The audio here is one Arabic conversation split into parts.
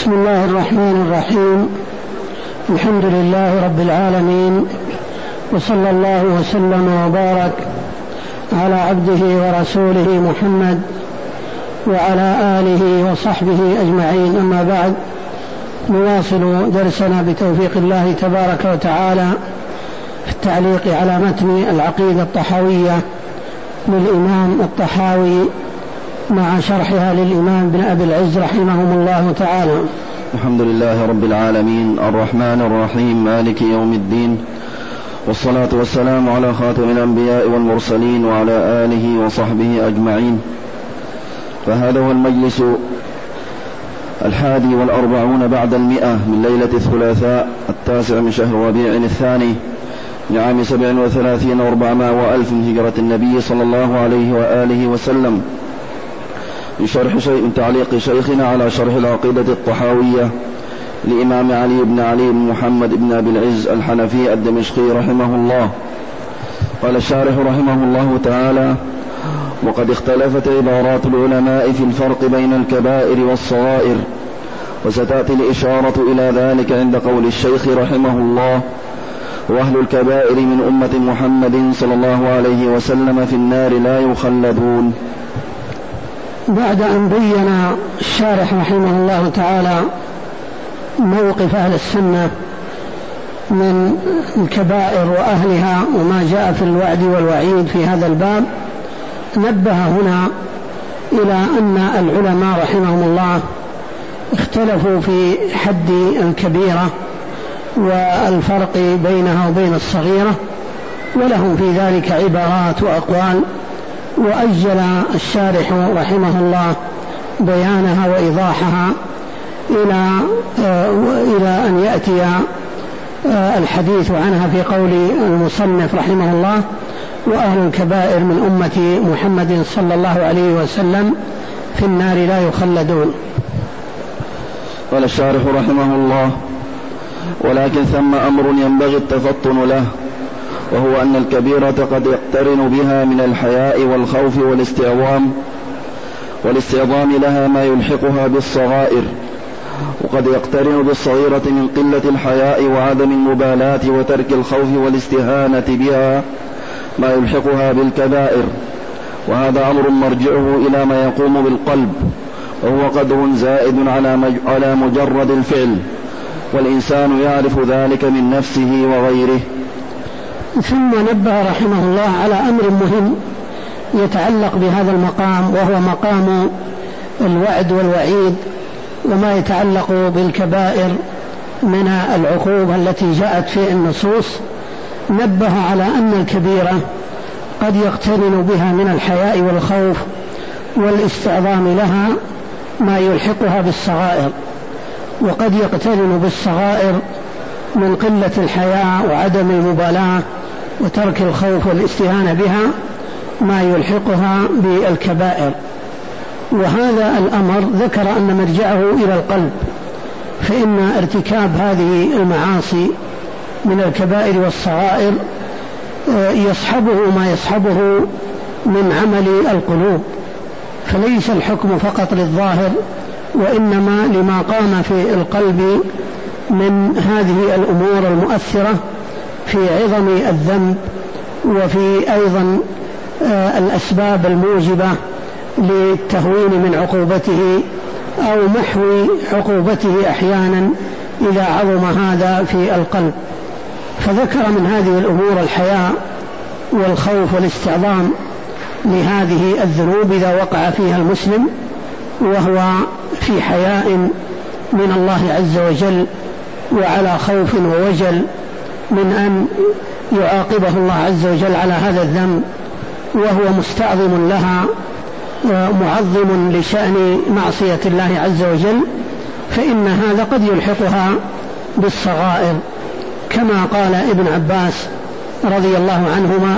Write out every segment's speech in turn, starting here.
بسم الله الرحمن الرحيم. الحمد لله رب العالمين، وصلى الله وسلم وبارك على عبده ورسوله محمد وعلى آله وصحبه أجمعين. أما بعد، نواصل درسنا بتوفيق الله تبارك وتعالى في التعليق على متن العقيدة الطحاوية للإمام الطحاوي مع شرحها للإمام ابن أبي العز رحمهم الله تعالى. الحمد لله رب العالمين، الرحمن الرحيم، مالك يوم الدين، والصلاة والسلام على خاتم الأنبياء والمرسلين وعلى آله وصحبه أجمعين. فهذا هو المجلس 41 بعد 100 من ليلة الثلاثاء 9 من شهر ربيع الثاني لعام 37 و400 وألف من هجرة النبي صلى الله عليه وآله وسلم، من تعليق شيخنا على شرح العقيدة الطحاوية لإمام علي بن محمد بن أبي العز الحنفي الدمشقي رحمه الله. قال الشارح رحمه الله تعالى: وقد اختلفت عبارات العلماء في الفرق بين الكبائر والصغائر، وستأتي الإشارة إلى ذلك عند قول الشيخ رحمه الله: وأهل الكبائر من أمة محمد صلى الله عليه وسلم في النار لا يخلدون. بعد أن بين الشارح رحمه الله تعالى موقف أهل السنة من الكبائر وأهلها وما جاء في الوعد والوعيد في هذا الباب، نبه هنا إلى أن العلماء رحمهم الله اختلفوا في حد الكبيرة والفرق بينها وبين الصغيرة، ولهم في ذلك عبارات وأقوال، وأجل الشارح رحمه الله بيانها وإيضاحها إلى أن يأتي الحديث عنها في قول المصنف رحمه الله: وأهل الكبائر من أمة محمد صلى الله عليه وسلم في النار لا يخلدون. قال الشارح رحمه الله: ولكن ثم أمر ينبغي التفطن له، وهو أن الكبيرة قد يقترن بها من الحياء والخوف والاستعظام لها ما يلحقها بالصغائر، وقد يقترن بالصغيرة من قلة الحياء وعدم المبالاة وترك الخوف والاستهانة بها ما يلحقها بالكبائر، وهذا أمر مرجعه إلى ما يقوم بالقلب، وهو قدر زائد على مجرد الفعل، والإنسان يعرف ذلك من نفسه وغيره. ثم نبه رحمه الله على أمر مهم يتعلق بهذا المقام، وهو مقام الوعد والوعيد، وما يتعلق بالكبائر من العقوبة التي جاءت في النصوص. نبه على أن الكبيرة قد يقترن بها من الحياء والخوف والاستعظام لها ما يلحقها بالصغائر، وقد يقترن بالصغائر من قلة الحياء وعدم المبالاة وترك الخوف والاستهانة بها ما يلحقها بالكبائر. وهذا الأمر ذكر أن مرجعه إلى القلب، فإن ارتكاب هذه المعاصي من الكبائر والصغائر يصحبه ما يصحبه من عمل القلوب، فليس الحكم فقط للظاهر، وإنما لما قام في القلب من هذه الأمور المؤثرة في عظم الذنب، وفي أيضا الأسباب الموجبة للتهوين من عقوبته أو محو عقوبته أحيانا إذا عظم هذا في القلب. فذكر من هذه الأمور الحياء والخوف والاستعظام لهذه الذنوب إذا وقع فيها المسلم وهو في حياء من الله عز وجل وعلى خوف ووجل من أن يعاقبه الله عز وجل على هذا الذنب، وهو مستعظم لها معظم لشأن معصية الله عز وجل، فإن هذا قد يلحقها بالصغائر، كما قال ابن عباس رضي الله عنهما: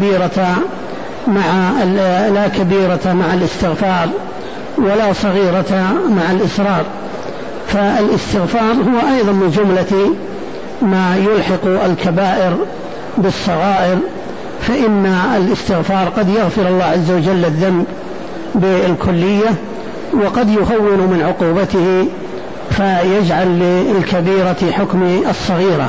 لا كبيرة مع الاستغفار ولا صغيرة مع الإصرار. فالاستغفار هو أيضا من جملة ما يلحق الكبائر بالصغائر، فإن الاستغفار قد يغفر الله عز وجل الذنب بالكلية، وقد يهون من عقوبته فيجعل للكبيرة حكم الصغيرة.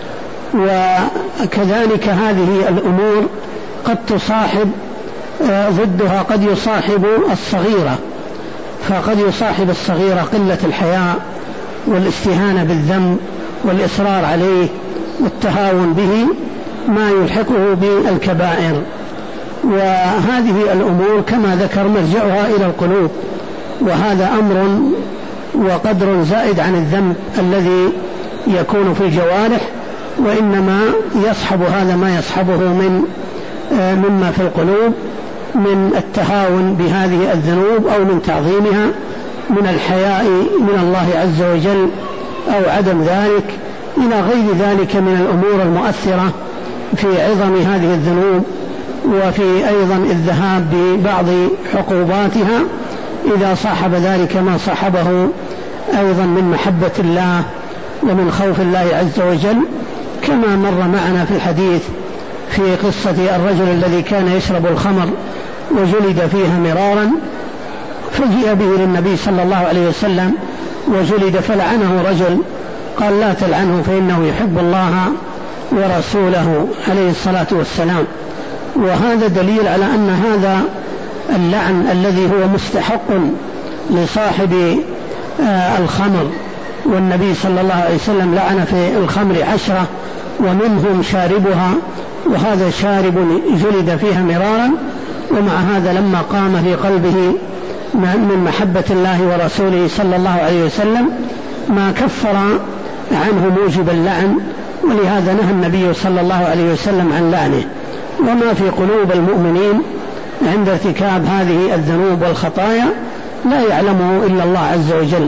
وكذلك هذه الأمور قد تصاحب ضدها، قد يصاحب الصغيرة، فقد يصاحب الصغيرة قلة الحياء والاستهانة بالذنب والإصرار عليه والتهاون به ما يلحقه بالكبائر. وهذه الأمور كما ذكر مرجعها إلى القلوب، وهذا أمر وقدر زائد عن الذنب الذي يكون في الجوارح، وإنما يصحب هذا ما يصحبه مما في القلوب من التهاون بهذه الذنوب أو من تعظيمها، من الحياء من الله عز وجل أو عدم ذلك، إلى غير ذلك من الأمور المؤثرة في عظم هذه الذنوب، وفي أيضا الذهاب ببعض عقوباتها إذا صاحب ذلك ما صاحبه أيضا من محبة الله ومن خوف الله عز وجل، كما مر معنا في الحديث في قصة الرجل الذي كان يشرب الخمر وجلد فيها مرارا، فجيء به للنبي صلى الله عليه وسلم وجلد، فلعنه رجل قال لا تلعنه فإنه يحب الله ورسوله عليه الصلاة والسلام. وهذا دليل على أن هذا اللعن الذي هو مستحق لصاحب الخمر، والنبي صلى الله عليه وسلم لعن في الخمر 10 ومنهم شاربها، وهذا شارب جلد فيها مرارا، ومع هذا لما قام في قلبه من محبة الله ورسوله صلى الله عليه وسلم ما كفر عنه موجب اللعن، ولهذا نهى النبي صلى الله عليه وسلم عن لعنه. وما في قلوب المؤمنين عند ارتكاب هذه الذنوب والخطايا لا يعلمه إلا الله عز وجل.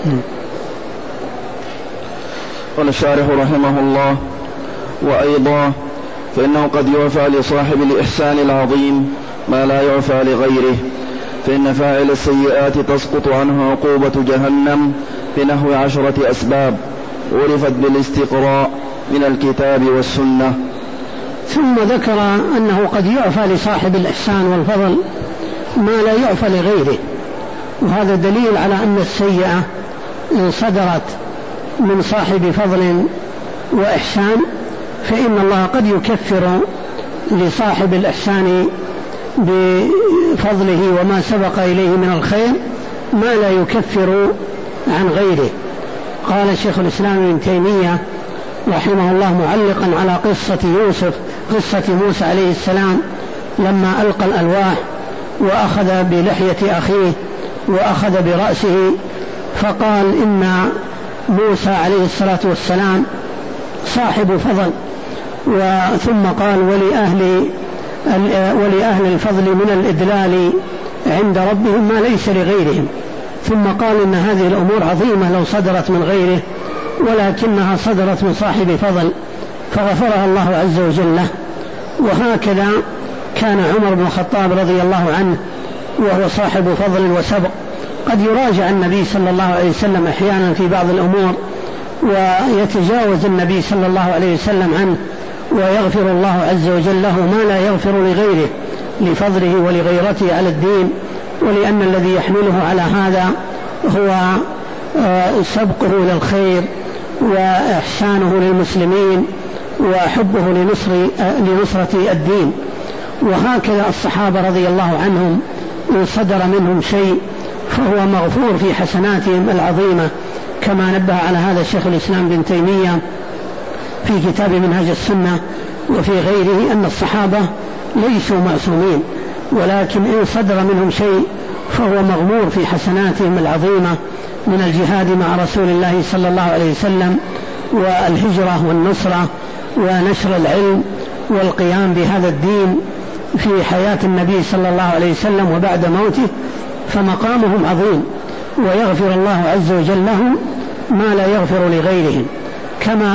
قال الشارح رحمه الله: وأيضا فإنه قد يعفى لصاحب الإحسان العظيم ما لا يعفى لغيره، فإن فاعل السيئات تسقط عنه عقوبة جهنم بنحو 10 أسباب عرفت بالاستقراء من الكتاب والسنة. ثم ذكر أنه قد يعفى لصاحب الإحسان والفضل ما لا يعفى لغيره، وهذا دليل على أن السيئة إن صدرت من صاحب فضل وإحسان فإن الله قد يكفر لصاحب الإحسان بفضله وما سبق إليه من الخير ما لا يكفر عن غيره. قال شيخ الإسلام ابن تيمية رحمه الله معلقا على قصة موسى عليه السلام لما ألقى الألواح وأخذ بلحية أخيه وأخذ برأسه، فقال إن موسى عليه الصلاة والسلام صاحب فضل، ثم قال ولأهل الفضل من الإدلال عند ربهم ما ليس لغيرهم، ثم قال إن هذه الأمور عظيمة لو صدرت من غيره ولكنها صدرت من صاحب فضل فغفرها الله عز وجل له. وهكذا كان عمر بن الخطاب رضي الله عنه وهو صاحب فضل وسبق قد يراجع النبي صلى الله عليه وسلم أحيانا في بعض الأمور ويتجاوز النبي صلى الله عليه وسلم عنه، ويغفر الله عز وجل له ما لا يغفر لغيره لفضله ولغيرته على الدين، ولأن الذي يحمله على هذا هو سبقه للخير وإحسانه للمسلمين وحبه لنصرة الدين. وهكذا الصحابة رضي الله عنهم إن صدر منهم شيء فهو مغفور في حسناتهم العظيمة، كما نبه على هذا الشيخ الإسلام بن تيمية في كتاب منهج السنة وفي غيره أن الصحابة ليسوا معصومين، ولكن إن صدر منهم شيء فهو مغمور في حسناتهم العظيمة من الجهاد مع رسول الله صلى الله عليه وسلم والهجرة والنصرة ونشر العلم والقيام بهذا الدين في حياة النبي صلى الله عليه وسلم وبعد موته، فمقامهم عظيم، ويغفر الله عز وجل لهم ما لا يغفر لغيرهم، كما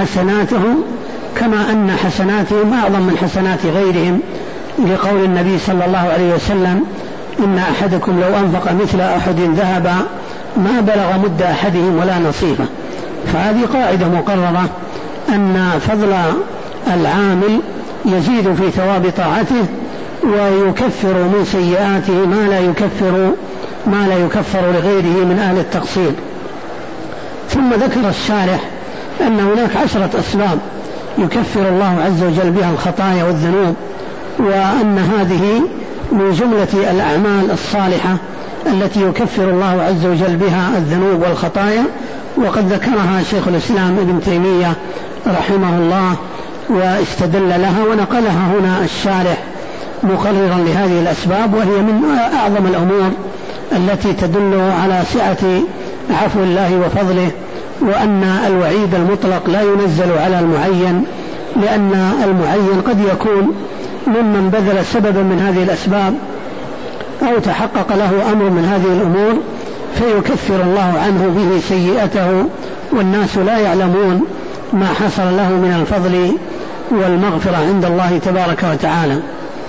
أن حسناتهم أعظم من حسنات غيرهم، لقول النبي صلى الله عليه وسلم: إن أحدكم لو أنفق مثل أحد ذهبا ما بلغ مد أحدهم ولا نصيفه. فهذه قاعدة مقررة أن فضل العامل يزيد في ثواب طاعته ويكفر من سيئاته ما لا يكفر لغيره من أهل التقصير. ثم ذكر الشارح أن هناك 10 أسباب يكفر الله عز وجل بها الخطايا والذنوب، وأن هذه من جملة الأعمال الصالحة التي يكفر الله عز وجل بها الذنوب والخطايا، وقد ذكرها شيخ الإسلام ابن تيمية رحمه الله واستدل لها ونقلها هنا الشارح مقررا لهذه الأسباب، وهي من أعظم الأمور التي تدل على سعة عفو الله وفضله، وأن الوعيد المطلق لا ينزل على المعين، لأن المعين قد يكون ممن بذل سببا من هذه الأسباب أو تحقق له أمر من هذه الأمور فيكفر الله عنه به سيئته، والناس لا يعلمون ما حصل له من الفضل والمغفرة عند الله تبارك وتعالى.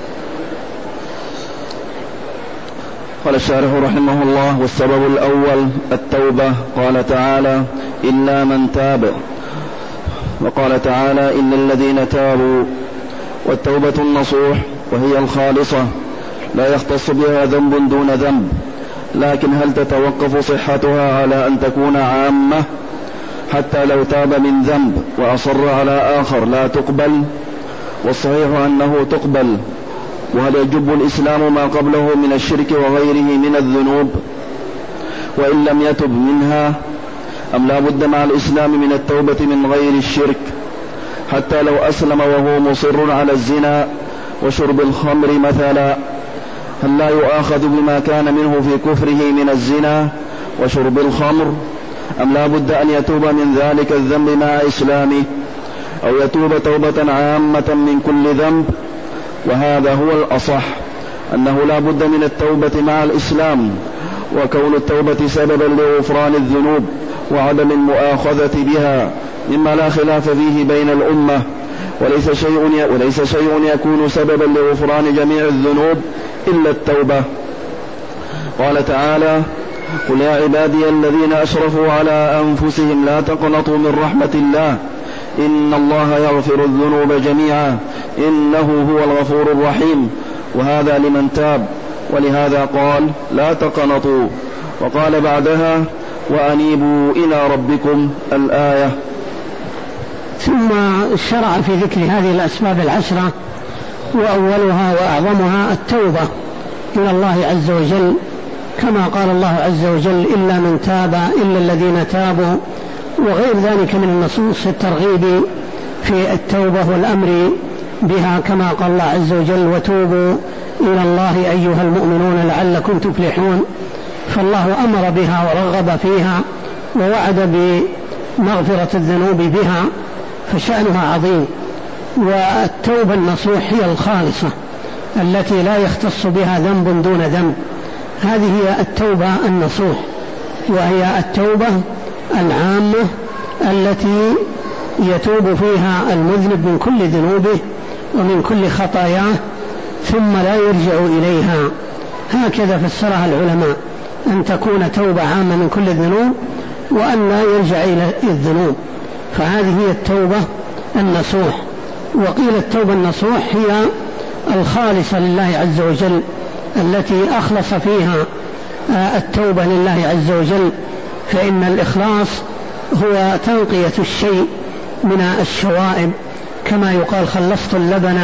قال الشارح رحمه الله: والسبب الأول التوبة. قال تعالى: إلا من تاب. وقال تعالى: إلا الذين تابوا. والتوبة النصوح وهي الخالصة لا يختص بها ذنب دون ذنب، لكن هل تتوقف صحتها على أن تكون عامة حتى لو تاب من ذنب وأصر على آخر لا تقبل؟ والصحيح أنه تقبل. وهل يجب الإسلام ما قبله من الشرك وغيره من الذنوب وإن لم يتب منها، أم لا بد مع الإسلام من التوبة من غير الشرك حتى لو أسلم وهو مصر على الزنا وشرب الخمر مثلا؟ هل لا يؤاخذ بما كان منه في كفره من الزنا وشرب الخمر، أم لا بد أن يتوب من ذلك الذنب مع إسلامه، أو يتوب توبة عامة من كل ذنب؟ وهذا هو الأصح، أنه لا بد من التوبة مع الإسلام، وكون التوبة سببا لغفران الذنوب وعدم المؤاخذة بها مما لا خلاف فيه بين الأمة، وليس شيء يكون سببا لغفران جميع الذنوب إلا التوبة. قال تعالى: قل يا عبادي الذين أشرفوا على أنفسهم لا تقنطوا من رحمة الله إن الله يغفر الذنوب جميعا إنه هو الغفور الرحيم. وهذا لمن تاب، ولهذا قال: لا تقنطوا. وقال بعدها: وأنيبوا إلى ربكم الآية. ثم شرع في ذكر هذه الأسباب 10، وأولها وأعظمها التوبة إلى الله عز وجل، كما قال الله عز وجل: إلا من تاب، إلا الذين تابوا، وغير ذلك من النصوص الترغيب في التوبة والأمر بها، كما قال الله عز وجل: وتوبوا إلى الله أيها المؤمنون لعلكم تفلحون. فالله أمر بها ورغب فيها ووعد بمغفرة الذنوب بها، فشأنها عظيم. والتوبة النصوح هي الخالصة التي لا يختص بها ذنب دون ذنب، هذه هي التوبة النصوح، وهي التوبة العامة التي يتوب فيها المذنب من كل ذنوبه ومن كل خطاياه ثم لا يرجع إليها. هكذا فسرها العلماء، أن تكون توبة عامة من كل الذنوب وأن لا يرجع إلى الذنوب، فهذه هي التوبة النصوح. وقيل التوبة النصوح هي الخالصة لله عز وجل، التي أخلص فيها التوبة لله عز وجل، فإن الإخلاص هو تنقية الشيء من الشوائب، كما يقال: خلصت اللبن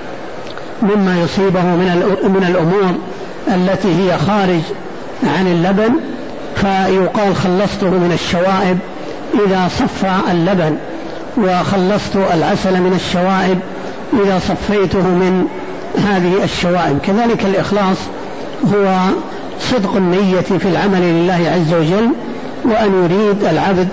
مما يصيبه من الأمور التي هي خارج عن اللبن، فيقال: خلصته من الشوائب إذا صفى اللبن، وخلصت العسل من الشوائب إذا صفيته من هذه الشوائب. كذلك الإخلاص هو صدق النية في العمل لله عز وجل، وأن يريد العبد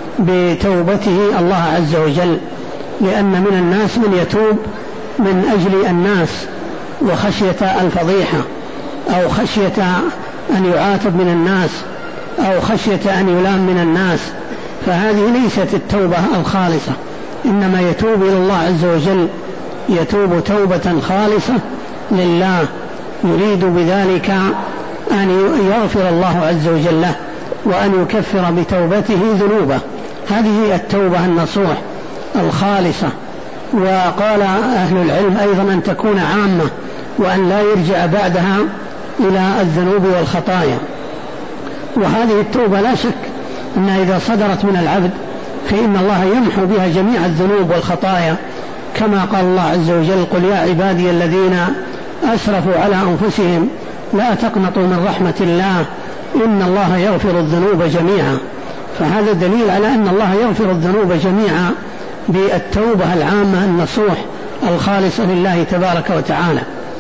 بتوبته الله عز وجل، لأن من الناس من يتوب من أجل الناس وخشية الفضيحة، أو خشية أن يعاتب من الناس، أو خشية أن يلام من الناس، فهذه ليست التوبة الخالصة. إنما يتوب إلى الله عز وجل، يتوب توبة خالصة لله، يريد بذلك أن يغفر الله عز وجل له وأن يكفر بتوبته ذنوبه. هذه التوبة النصوح الخالصة. وقال أهل العلم أيضا أن تكون عامة، وأن لا يرجع بعدها إلى الذنوب والخطايا. وهذه التوبة لا شك أنها إذا صدرت من العبد فإن الله يمحو بها جميع الذنوب والخطايا، كما قال الله عز وجل: قل يا عبادي الذين أسرفوا على أنفسهم لا تقنطوا من رحمة الله إن الله يغفر الذنوب جميعا. فهذا دليل على أن الله يغفر الذنوب جميعا بالتوبة العامة النصوح الخالصة لله تبارك وتعالى.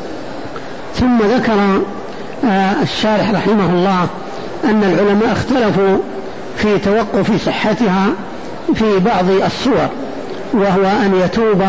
ثم ذكر الشارح رحمه الله أن العلماء اختلفوا في توقف صحتها في بعض الصور، وهو أن يتوب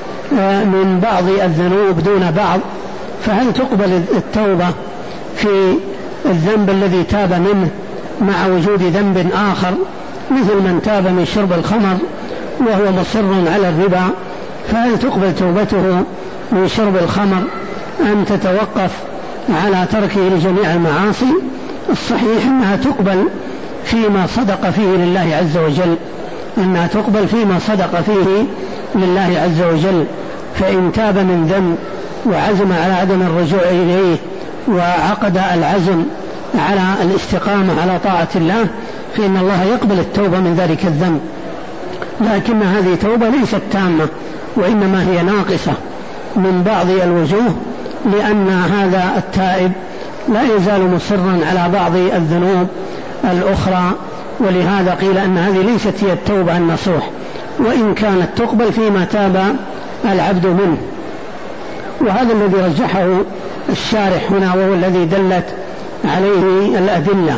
من بعض الذنوب دون بعض، فهل تقبل التوبة في الذنب الذي تاب منه مع وجود ذنب آخر، مثل من تاب من شرب الخمر وهو مصر على الربا، فهل تقبل توبته من شرب الخمر أم تتوقف على تركه لجميع المعاصي؟ الصحيح أنها تقبل فيما صدق فيه لله عز وجل، أنها تقبل فيما صدق فيه لله عز وجل. فإن تاب من ذنب وعزم على عدم الرجوع إليه وعقد العزم على الاستقامة على طاعة الله فإن الله يقبل التوبة من ذلك الذنب، لكن هذه توبة ليست تامة، وإنما هي ناقصة من بعض الوجوه، لأن هذا التائب لا يزال مصرا على بعض الذنوب الأخرى، ولهذا قيل أن هذه ليست هي التوبة النصوح، وإن كانت تقبل فيما تاب العبد منه. وهذا الذي رجحه الشارح هنا، وهو الذي دلت عليه الأدلة.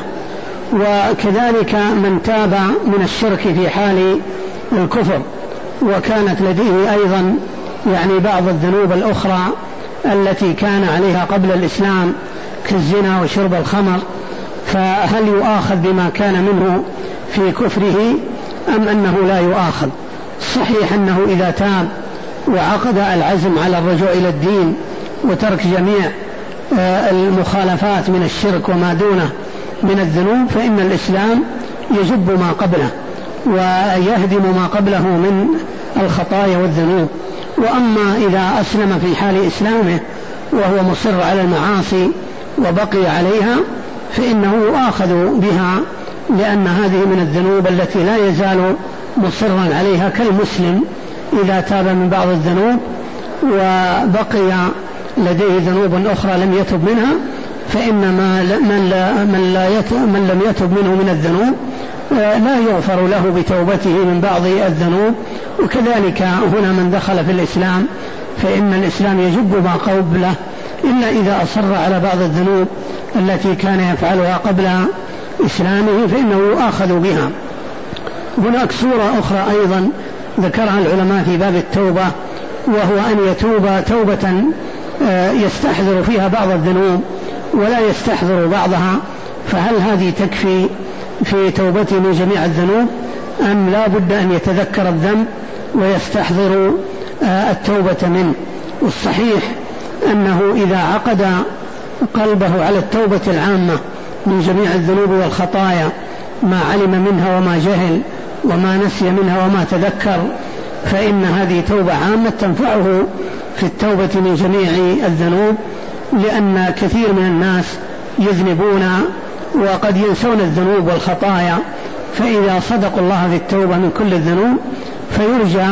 وكذلك من تاب من الشرك في حال الكفر وكانت لديه أيضا بعض الذنوب الأخرى التي كان عليها قبل الإسلام كالزنا وشرب الخمر، فهل يؤاخذ بما كان منه في كفره أم أنه لا يؤاخذ؟ صحيح أنه إذا تاب وعقد العزم على الرجوع إلى الدين وترك جميع المخالفات من الشرك وما دونه من الذنوب فإن الإسلام يجب ما قبله ويهدم ما قبله من الخطايا والذنوب. وأما إذا أسلم في حال إسلامه وهو مصر على المعاصي وبقي عليها فإنه يؤاخذ بها، لأن هذه من الذنوب التي لا يزال مصرا عليها، كالمسلم إذا تاب من بعض الذنوب وبقي لديه ذنوب أخرى لم يتب منها، فإن من لم يتب منه من الذنوب لا يغفر له بتوبته من بعض الذنوب. وكذلك هنا من دخل في الإسلام فإن الإسلام يجب ما قبله إلا إذا أصر على بعض الذنوب التي كان يفعلها قبل إسلامه فإنه يؤاخذ بها. هناك صورة أخرى أيضا ذكرها العلماء في باب التوبة، وهو أن يتوب توبة يستحضر فيها بعض الذنوب ولا يستحضر بعضها، فهل هذه تكفي في توبته من جميع الذنوب أم لا بد أن يتذكر الذنب ويستحضر التوبة منه؟ والصحيح أنه إذا عقد قلبه على التوبة العامة من جميع الذنوب والخطايا ما علم منها وما جهل وما نسي منها وما تذكر، فإن هذه توبة عامة تنفعه في التوبة من جميع الذنوب، لأن كثير من الناس يذنبون وقد ينسون الذنوب والخطايا، فإذا صدقوا الله في التوبة من كل الذنوب فيرجى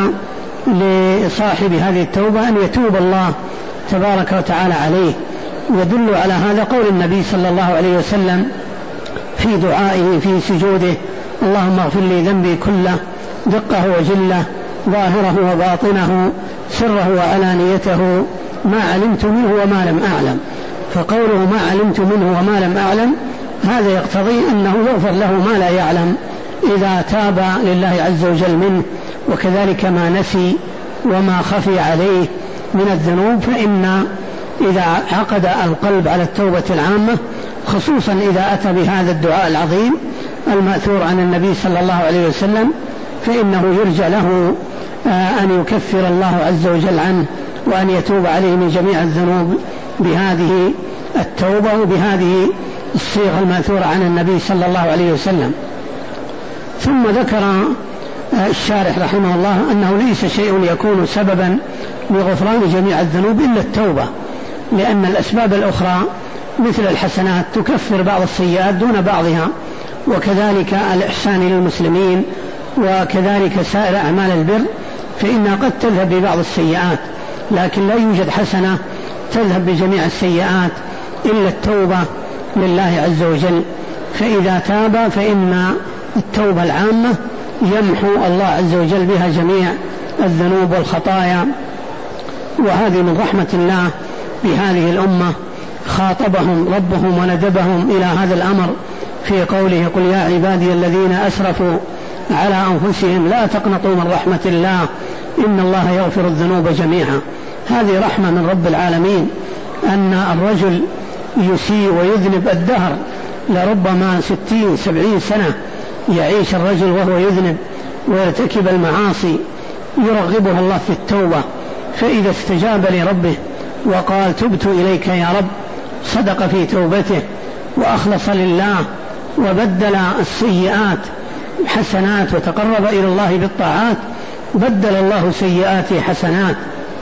لصاحب هذه التوبة أن يتوب الله تبارك وتعالى عليه. يدل على هذا قول النبي صلى الله عليه وسلم في دعائه في سجوده: اللهم اغفر لي ذنبي كله دقه وجله ظاهره وباطنه سره وعلانيته ما علمت منه وما لم أعلم. فقوله ما علمت منه وما لم أعلم هذا يقتضي أنه يغفر له ما لا يعلم إذا تاب لله عز وجل منه، وكذلك ما نسي وما خفي عليه من الذنوب. فإن إذا عقد القلب على التوبة العامة خصوصا إذا أتى بهذا الدعاء العظيم المأثور عن النبي صلى الله عليه وسلم فإنه يرجى له أن يكفر الله عز وجل عنه وأن يتوب عليه من جميع الذنوب بهذه التوبة وبهذه الصيغة المأثورة عن النبي صلى الله عليه وسلم. ثم ذكر الشارح رحمه الله أنه ليس شيء يكون سببا لغفران جميع الذنوب إلا التوبة، لأن الأسباب الأخرى مثل الحسنات تكفر بعض السيئات دون بعضها، وكذلك الإحسان للمسلمين، وكذلك سائر أعمال البر، فإنها قد تذهب ببعض السيئات، لكن لا يوجد حسنة تذهب بجميع السيئات إلا التوبة لله عز وجل. فإذا تاب فإن التوبة العامة يمحو الله عز وجل بها جميع الذنوب والخطايا. وهذه من رحمة الله بهذه الأمة، خاطبهم ربهم وندبهم إلى هذا الأمر في قوله: قل يا عبادي الذين أسرفوا على أنفسهم لا تقنطوا من رحمة الله إن الله يغفر الذنوب جميعا. هذه رحمة من رب العالمين، أن الرجل يسيء ويذنب الدهر، لربما 60-70 سنة يعيش الرجل وهو يذنب ويرتكب المعاصي، يرغبها الله في التوبة، فإذا استجاب لربه وقال: تبت إليك يا رب، صدق في توبته وأخلص لله وبدل السيئات حسنات وتقرب إلى الله بالطاعات، بدل الله سيئاته حسنات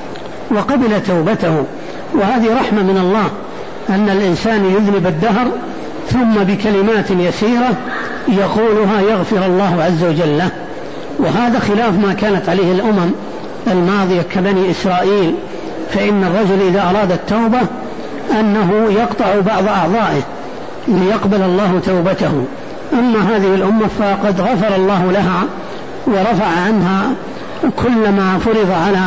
وقبل توبته. وهذه رحمة من الله، أن الإنسان يذنب الدهر ثم بكلمات يسيرة يقولها يغفر الله عز وجل له. وهذا خلاف ما كانت عليه الأمم الماضية كبني إسرائيل، فإن الرجل إذا أراد التوبة أنه يقطع بعض أعضائه ليقبل الله توبته. أما هذه الأمة فقد غفر الله لها ورفع عنها كل ما فرض على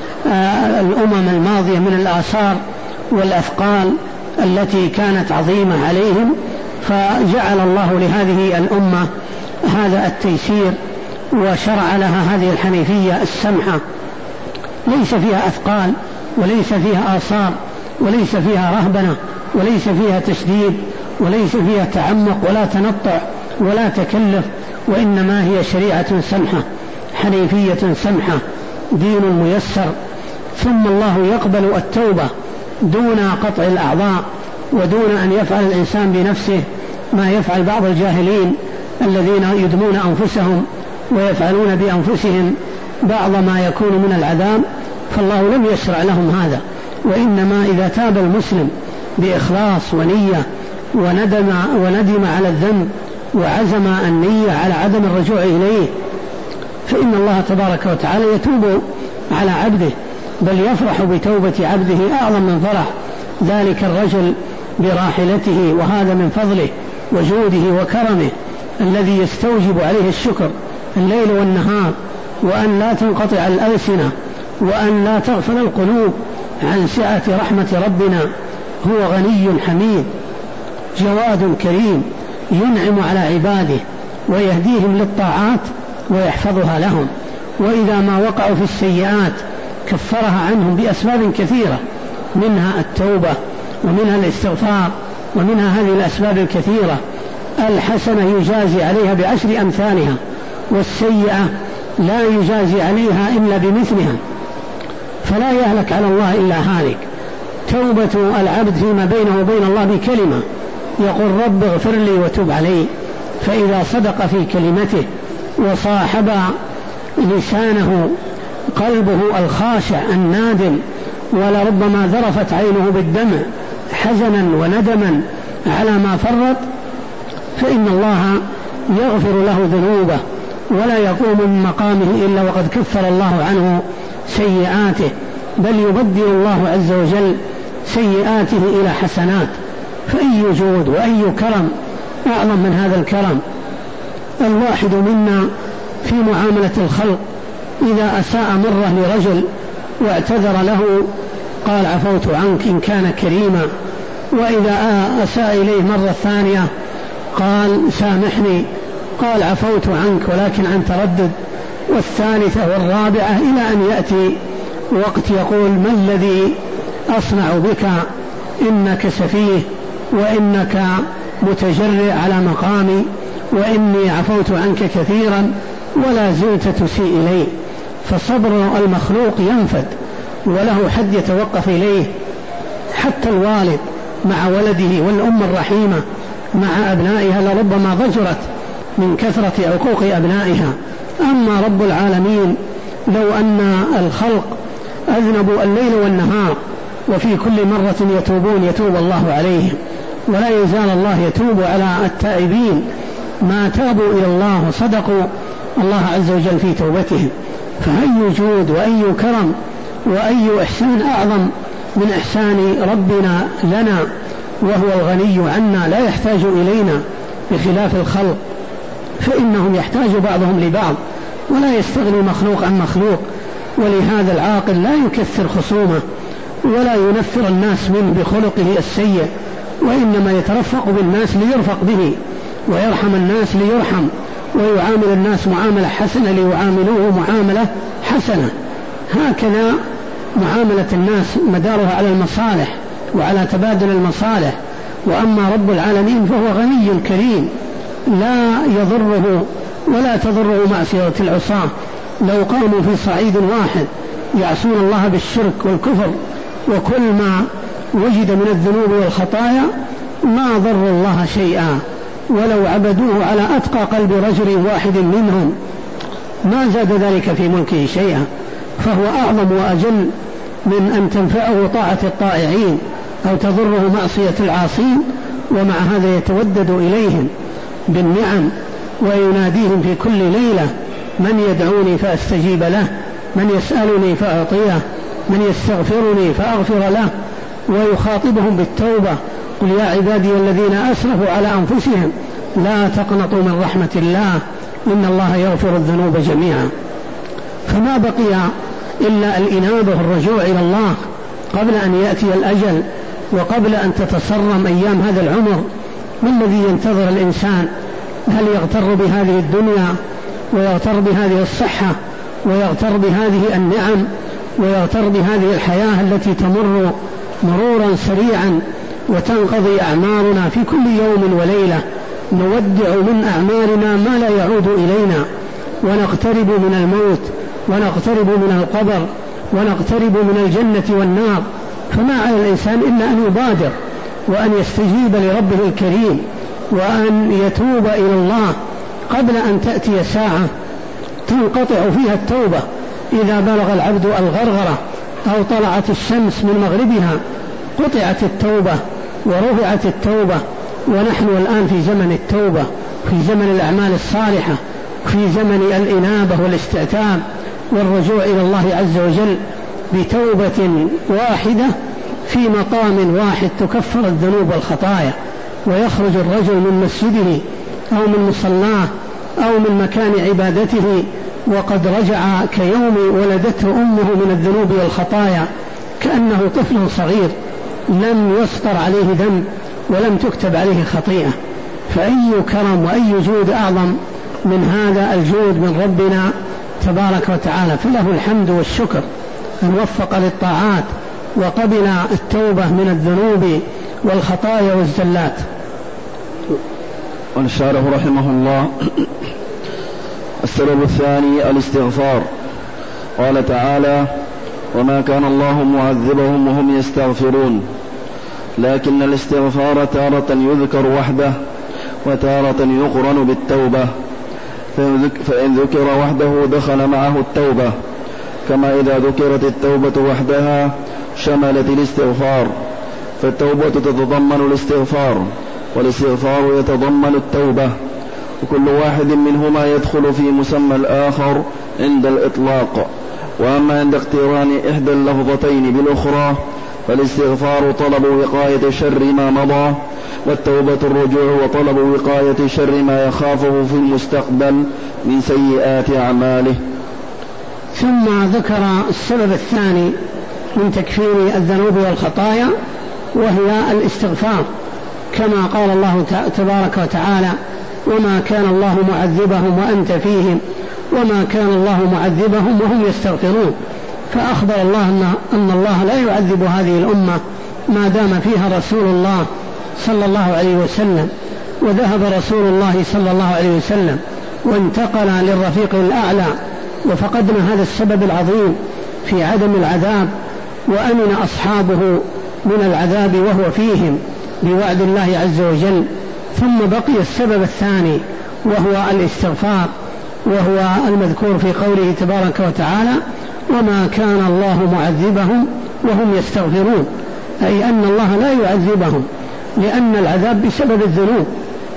الأمم الماضية من الآثار والأثقال التي كانت عظيمة عليهم، فجعل الله لهذه الأمة هذا التيسير وشرع لها هذه الحنيفية السمحة، ليس فيها أثقال وليس فيها آثار وليس فيها رهبنة وليس فيها تشديد وليس فيها تعمق ولا تنطع ولا تكلف، وإنما هي شريعة سمحة حنيفية سمحة، دين ميسر. ثم الله يقبل التوبة دون قطع الأعضاء ودون أن يفعل الإنسان بنفسه ما يفعل بعض الجاهلين الذين يدمون أنفسهم ويفعلون بأنفسهم بعض ما يكون من العذاب، فالله لم يشرع لهم هذا. وإنما إذا تاب المسلم بإخلاص ونية وندم على الذنب وعزم النية على عدم الرجوع إليه، فإن الله تبارك وتعالى يتوب على عبده، بل يفرح بتوبة عبده أعظم من فرح ذلك الرجل براحلته. وهذا من فضله وجوده وكرمه الذي يستوجب عليه الشكر الليل والنهار، وأن لا تنقطع الألسنة وأن لا تغفل القلوب عن سعة رحمة ربنا. هو غني حميد جواد كريم، ينعم على عباده ويهديهم للطاعات ويحفظها لهم، وإذا ما وقعوا في السيئات كفرها عنهم بأسباب كثيرة، منها التوبة ومنها الاستغفار ومنها هذه الأسباب الكثيرة. الحسنة يجازي عليها ب10 أمثالها، والسيئة لا يجازي عليها إلا بمثلها، فلا يهلك على الله إلا هالك. توبة العبد فيما بينه وبين الله بكلمة، يقول: رب اغفر لي وتب علي، فإذا صدق في كلمته وصاحب لسانه قلبه الخاشع النادم، ولربما ذرفت عينه بالدمع حزنا وندما على ما فرط، فإن الله يغفر له ذنوبه ولا يقوم من مقامه إلا وقد كفر الله عنه سيئاته، بل يبدل الله عز وجل سيئاته إلى حسنات. فأي جود وأي كرم أعظم من هذا الكرم. الواحد منا في معاملة الخلق إذا أساء مرة لرجل واعتذر له قال: عفوت عنك إن كان كريما، وإذا أساء إليه مرة ثانية قال: سامحني، قال: عفوت عنك ولكن عن تردد، والثالثة والرابعة، إلى أن يأتي وقت يقول: ما الذي أصنع بك، إنك سفيه وإنك متجرئ على مقامي، وإني عفوت عنك كثيرا ولا زلت تسيء إلي. فصبر المخلوق ينفد وله حد يتوقف إليه، حتى الوالد مع ولده والأم الرحيمة مع أبنائها لربما ضجرت من كثرة عقوق أبنائها. أما رب العالمين لو أن الخلق أذنبوا الليل والنهار وفي كل مرة يتوبون يتوب الله عليهم، ولا يزال الله يتوب على التائبين ما تابوا إلى الله وصدقوا الله عز وجل في توبتهم. فأي جود وأي كرم وأي إحسان أعظم من إحسان ربنا لنا وهو الغني عنا لا يحتاج إلينا، بخلاف الخلق فإنهم يحتاج بعضهم لبعض ولا يستغني مخلوق عن مخلوق. ولهذا العاقل لا يكثر خصومه ولا ينفر الناس منه بخلقه السيء، وإنما يترفق بالناس ليرفق به، ويرحم الناس ليرحم، ويعامل الناس معاملة حسنة ليعاملوه معاملة حسنة. هكذا معاملة الناس مدارها على المصالح وعلى تبادل المصالح. وأما رب العالمين فهو غني كريم لا يضره ولا تضره معصية العصاة. لو قاموا في صعيد واحد يعصون الله بالشرك والكفر وكل ما وجد من الذنوب والخطايا ما ضر الله شيئا، ولو عبدوه على أتقى قلب رجل واحد منهم ما زاد ذلك في ملكه شيئا. فهو أعظم وأجل من أن تنفعه طاعة الطائعين أو تضره معصية العاصين، ومع هذا يتودد إليهم بالنعم ويناديهم في كل ليلة: من يدعوني فأستجيب له، من يسألني فأعطيه، من يستغفرني فأغفر له. ويخاطبهم بالتوبة: قل يا عبادي الذين أسرفوا على أنفسهم لا تقنطوا من رحمة الله إن الله يغفر الذنوب جميعا. فما بقي إلا الإنابة والرجوع إلى الله قبل أن يأتي الأجل وقبل أن تتصرم أيام هذا العمر. ما الذي ينتظر الإنسان؟ هل يغتر بهذه الدنيا ويغتر بهذه الصحة ويغتر بهذه النعم ويغتر بهذه الحياة التي تمر مرورا سريعا وتنقضي أعمارنا في كل يوم وليلة؟ نودع من أعمارنا ما لا يعود إلينا، ونقترب من الموت ونقترب من القبر ونقترب من الجنة والنار. فما على الإنسان إلا أن يبادر وأن يستجيب لربه الكريم وأن يتوب إلى الله قبل أن تأتي ساعة تنقطع فيها التوبة. إذا بلغ العبد الغرغرة أو طلعت الشمس من مغربها قطعت التوبة ورفعت التوبة. ونحن الآن في زمن التوبة، في زمن الأعمال الصالحة، في زمن الإنابة والاستعتاب والرجوع إلى الله عز وجل بتوبة واحدة في مقام واحد تكفر الذنوب والخطايا، ويخرج الرجل من مسجده أو من مصلاه أو من مكان عبادته وقد رجع كيوم ولدته أمه من الذنوب والخطايا، كأنه طفل صغير لم يسطر عليه ذنب ولم تكتب عليه خطيئة. فأي كرم وأي جود أعظم من هذا الجود من ربنا تبارك وتعالى. فله الحمد والشكر أن وفق للطاعات وقبل التوبة من الذنوب والخطايا والزلات. والشارح رحمه الله: السبب الثاني الاستغفار. قال تعالى: وما كان الله معذبهم وهم يستغفرون. لكن الاستغفار تارة يذكر وحده وتارة يقرن بالتوبة، فإن ذكر وحده دخل معه التوبة، كما إذا ذكرت التوبة وحدها شملت الاستغفار. فالتوبة تتضمن الاستغفار والاستغفار يتضمن التوبة، وكل واحد منهما يدخل في مسمى الآخر عند الإطلاق. وأما عند اقتران إحدى اللفظتين بالأخرى فالاستغفار طلب وقاية شر ما مضى، والتوبة الرجوع وطلب وقاية شر ما يخافه في المستقبل من سيئات أعماله. ثم ذكر السبب الثاني من تكفير الذنوب والخطايا وهي الاستغفار، كما قال الله تبارك وتعالى: وما كان الله معذبهم وأنت فيهم وما كان الله معذبهم وهم يستغفرون. فأخبر الله أن الله لا يعذب هذه الأمة ما دام فيها رسول الله صلى الله عليه وسلم، وذهب رسول الله صلى الله عليه وسلم وانتقل للرفيق الأعلى، وفقدنا هذا السبب العظيم في عدم العذاب، وأمن أصحابه من العذاب وهو فيهم بوعد الله عز وجل. ثم بقي السبب الثاني وهو الاستغفار، وهو المذكور في قوله تبارك وتعالى: وما كان الله معذبهم وهم يستغفرون، أي أن الله لا يعذبهم، لأن العذاب بسبب الذنوب،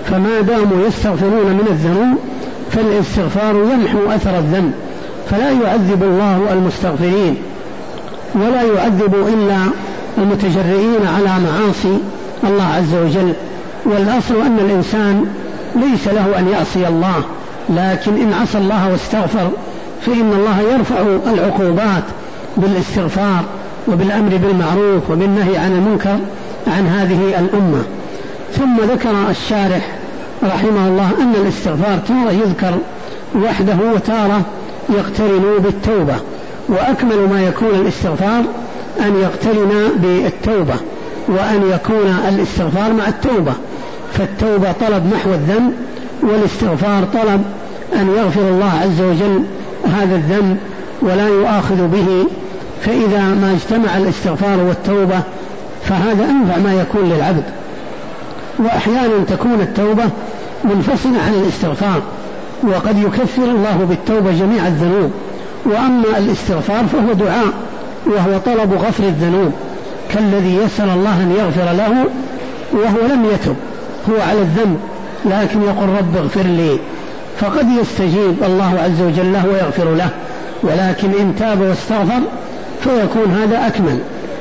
فما داموا يستغفرون من الذنوب فالاستغفار يمحو أثر الذنب، فلا يعذب الله المستغفرين ولا يعذب إلا المتجرئين على معاصي الله عز وجل. والأصل أن الإنسان ليس له أن يعصي الله، لكن إن عصى الله واستغفر فإن الله يرفع العقوبات بالاستغفار وبالأمر بالمعروف وبالنهي عن المنكر عن هذه الأمة. ثم ذكر الشارح رحمه الله أن الاستغفار تارة يذكر وحده وتارة يقترن بالتوبة، وأكمل ما يكون الاستغفار أن يقترن بالتوبة، وأن يكون الاستغفار مع التوبة، فالتوبة طلب محو الذنب، والاستغفار طلب أن يغفر الله عز وجل هذا الذنب ولا يؤاخذ به. فإذا ما اجتمع الاستغفار والتوبة فهذا أنفع ما يكون للعبد. وأحيانا تكون التوبة منفصلة عن الاستغفار، وقد يكفر الله بالتوبة جميع الذنوب، وأما الاستغفار فهو دعاء وهو طلب غفر الذنوب، كالذي يسأل الله أن يغفر له وهو لم يتب، هو على الذنب لكن يقول رب اغفر لي، فقد يستجيب الله عز وجل له ويغفر له، ولكن إن تاب واستغفر فيكون هذا أكمل.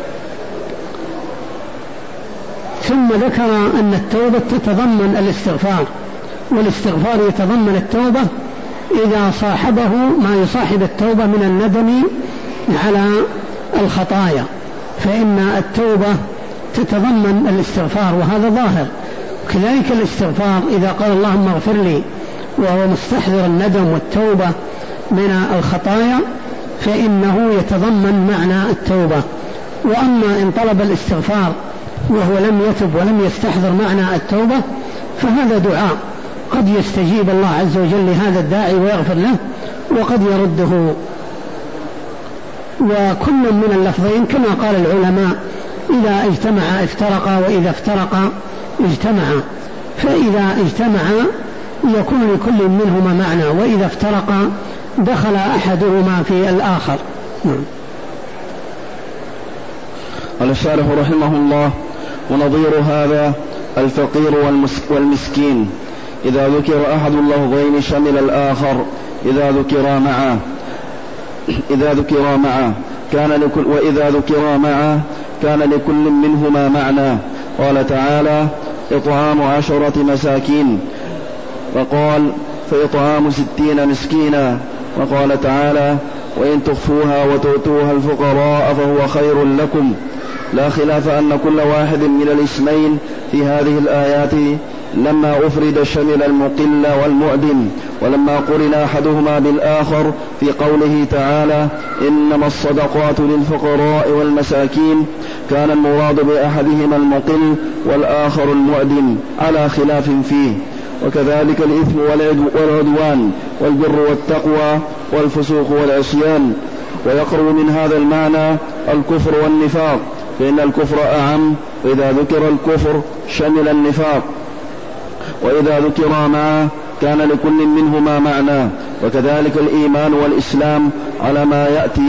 ثم ذكر أن التوبة تتضمن الاستغفار، والاستغفار يتضمن التوبة إذا صاحبه ما يصاحب التوبة من الندم على الخطايا، فإن التوبة تتضمن الاستغفار وهذا ظاهر. كذلك الاستغفار إذا قال اللهم اغفر لي وهو مستحضر الندم والتوبة من الخطايا فإنه يتضمن معنى التوبة. وأما إن طلب الاستغفار وهو لم يتب ولم يستحضر معنى التوبة فهذا دعاء، قد يستجيب الله عز وجل لهذا الداعي ويغفر له، وقد يرده. وكل من اللفظين كما قال العلماء إذا اجتمع افترقا وإذا افترقا اجتمعا، فإذا اجتمعا يكون لكل منهما معنى، وإذا افترقا دخل أحدهما في الآخر. قال الشارح رحمه الله: ونظير هذا الفقير والمسكين إذا ذكر أحد اللفظين شمل الآخر إذا ذكر معه وإذا ذكر معه كان لكل منهما معنى. قال تعالى: إطعام 10 مساكين، وقال: فإطعام 60 مسكينا. وقال تعالى: وإن تخفوها وتؤتوها الفقراء فهو خير لكم. لا خلاف أن كل واحد من الاسمين في هذه الآيات لما أفرد شمل المقل والمعدم، ولما قرن أحدهما بالآخر في قوله تعالى: إنما الصدقات للفقراء والمساكين، كان المراد بأحدهما المقل والآخر المعدم على خلاف فيه. وكذلك الإثم والعدوان والبر والتقوى والفسوق والعصيان. ويقرب من هذا المعنى الكفر والنفاق، فإن الكفر أعم، وإذا ذكر الكفر شمل النفاق، وإذا ذكر معه كان لكل منهما معنى. وكذلك الإيمان والإسلام على ما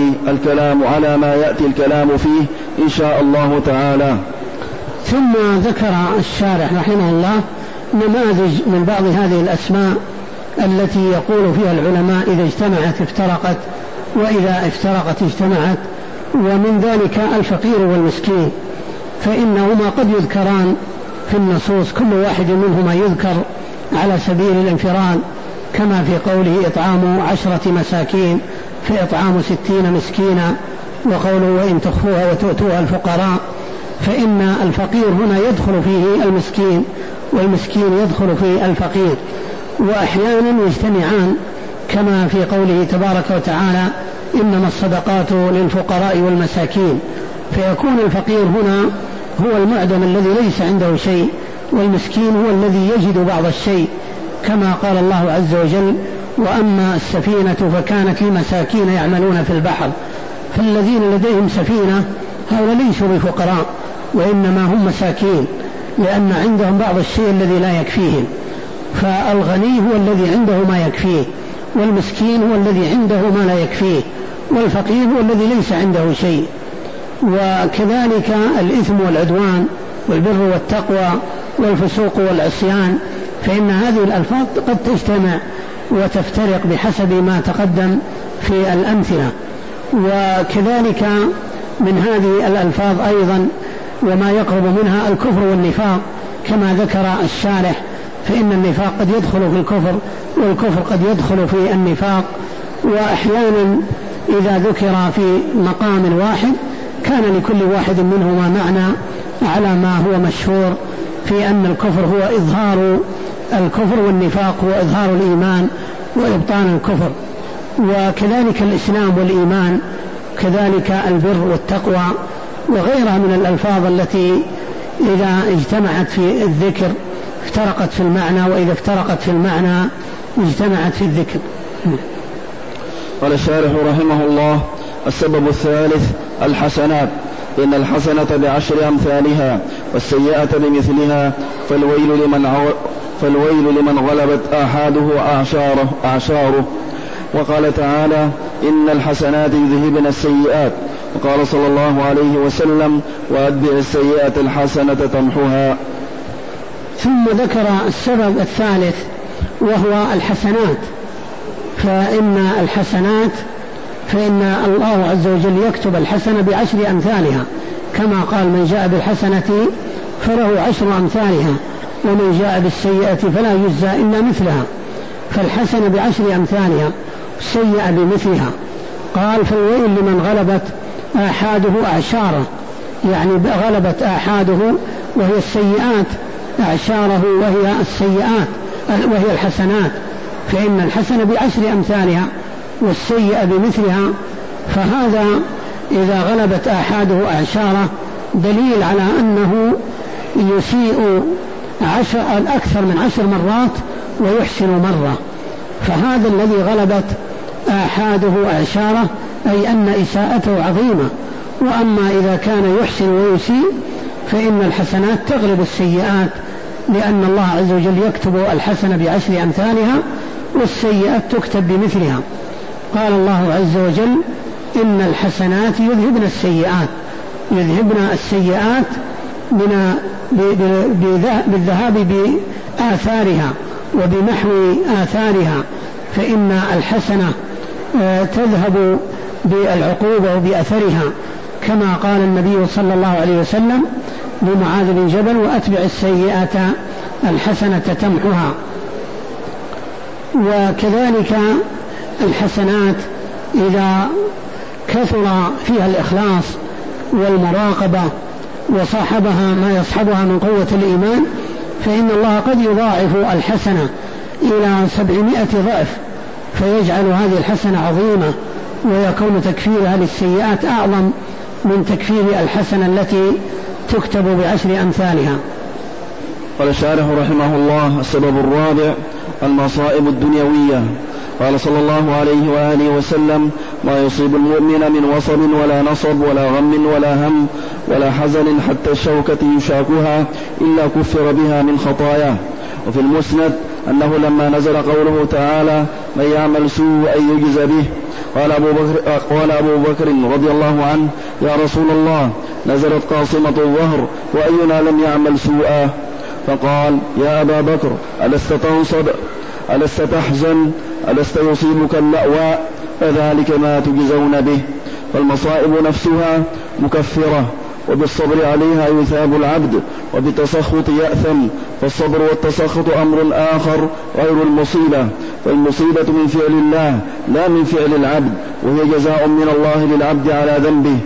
يأتي الكلام فيه إن شاء الله تعالى. ثم ذكر الشارح رحمه الله نماذج من بعض هذه الأسماء التي يقول فيها العلماء إذا اجتمعت افترقت وإذا افترقت اجتمعت، ومن ذلك الفقير والمسكين، فإنهما قد يذكران في النصوص كل واحد منهما يذكر على سبيل الانفراد، كما في قوله إطعام 10 مساكين فإطعام 60 مسكينا، وقوله وإن تخفوها وتؤتوها الفقراء، فإن الفقير هنا يدخل فيه المسكين والمسكين يدخل فيه الفقير، وأحيانا يجتمعان كما في قوله تبارك وتعالى: إنما الصدقات للفقراء والمساكين، فيكون الفقير هنا هو المعدم الذي ليس عنده شيء، والمسكين هو الذي يجد بعض الشيء، كما قال الله عز وجل: وأما السفينة فكانت لمساكين يعملون في البحر. فالذين لديهم سفينة هؤلاء ليسوا بفقراء، وإنما هم مساكين، لأن عندهم بعض الشيء الذي لا يكفيهم، فالغني هو الذي عنده ما يكفيه، والمسكين هو الذي عنده ما لا يكفيه، والفقير هو الذي ليس عنده شيء. وكذلك الإثم والعدوان والبر والتقوى والفسوق والعصيان، فإن هذه الألفاظ قد تجتمع وتفترق بحسب ما تقدم في الأمثلة. وكذلك من هذه الألفاظ أيضا وما يقرب منها الكفر والنفاق كما ذكر الشارح، فإن النفاق قد يدخل في الكفر والكفر قد يدخل في النفاق، وأحيانا إذا ذكر في مقام واحد كان لكل واحد منهما معنى على ما هو مشهور في أن الكفر هو إظهار الكفر والنفاق هو إظهار الإيمان وإبطان الكفر. وكذلك الإسلام والإيمان، كذلك البر والتقوى وغيرها من الألفاظ التي إذا اجتمعت في الذكر افترقت في المعنى، وإذا افترقت في المعنى اجتمعت في الذكر. قال الشارح رحمه الله: السبب الثالث الحسنات، إن الحسنة ب10 أمثالها والسيئة بمثلها، فالويل لمن غلبت آحاده أعشاره. وقال تعالى: إن الحسنات يذهبن السيئات. وقال صلى الله عليه وسلم: وأتبع السيئة الحسنة تمحها. ثم ذكر السبب الثالث وهو الحسنات، فإن الحسنات فإن الله عز وجل يكتب الحسنة ب10 أمثالها، كما قال: من جاء بالحسنة فله 10 أمثالها ومن جاء بالسيئة فلا يجزى إلا مثلها. فالحسنة ب10 أمثالها والسيئة بمثلها. قال: فالويل لمن غلبت آحاده أعشاره، يعني غلبت آحاده وهي السيئات أعشاره وهي السيئات وهي الحسنات، فإن الحسنة ب10 أمثالها والسيئة بمثلها. فهذا إذا غلبت آحاده أعشاره دليل على أنه يسيء أكثر من 10 مرات ويحسن مرة. فهذا الذي غلبت آحاده أعشاره أي أن إساءته عظيمة. وأما إذا كان يحسن ويسيء فإن الحسنات تغلب السيئات، لأن الله عز وجل يكتب الحسنة ب10 أمثالها والسيئات تكتب بمثلها. قال الله عز وجل: إن الحسنات يذهبن السيئات، يذهبن السيئات بالذهاب بآثارها وبمحو آثارها، فإن الحسنة تذهب بالعقوبة وبأثرها، كما قال النبي صلى الله عليه وسلم لمعاذ بن جبل: وأتبع السيئة الحسنة تمحها. وكذلك الحسنات إذا كثر فيها الإخلاص والمراقبة وصاحبها ما يصحبها من قوة الإيمان، فإن الله قد يضاعف الحسنة إلى 700 ضعف، فيجعل هذه الحسنة عظيمة، ويكون تكفيرها للسيئات أعظم من تكفير الحسنة التي تكتب ب10 أمثالها. قال الشارح رحمه الله: السبب الرابع المصائب الدنيوية. قال صلى الله عليه وآله وسلم: ما يصيب المؤمن من وصب ولا نصب ولا غم ولا هم ولا حزن حتى الشوكة يشاكها إلا كفر بها من خطاياه. وفي المسند أنه لما نزل قوله تعالى: من يعمل سوءا يجز به، قال أبو بكر رضي الله عنه: يا رسول الله، نزلت قاصمة الظهر وأينا لم يعمل سوءا؟ فقال: يا أبا بكر، ألست تنصب؟ ألست تحزن؟ ألست يصيبك اللأواء؟ فذلك ما تجزون به. فالمصائب نفسها مكفرة، وبالصبر عليها يثاب العبد، وبالتسخط يأثم. فالصبر والتسخط أمر آخر غير المصيبة، فالمصيبة من فعل الله لا من فعل العبد، وهي جزاء من الله للعبد على ذنبه،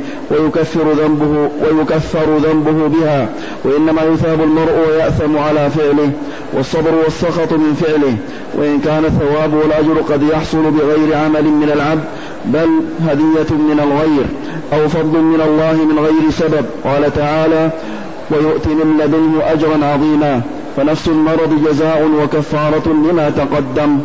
ويكفر ذنبه بها، وإنما يثاب المرء ويأثم على فعله. والصبر والسخط من فعله، وإن كان الثواب والأجر قد يحصل بغير عمل من العبد، بل هدية من الغير أو فضل من الله من غير سبب. قال تعالى: ويؤتي من لدنه أجرا عظيما. فنفس المرض جزاء وكفارة لما تقدم.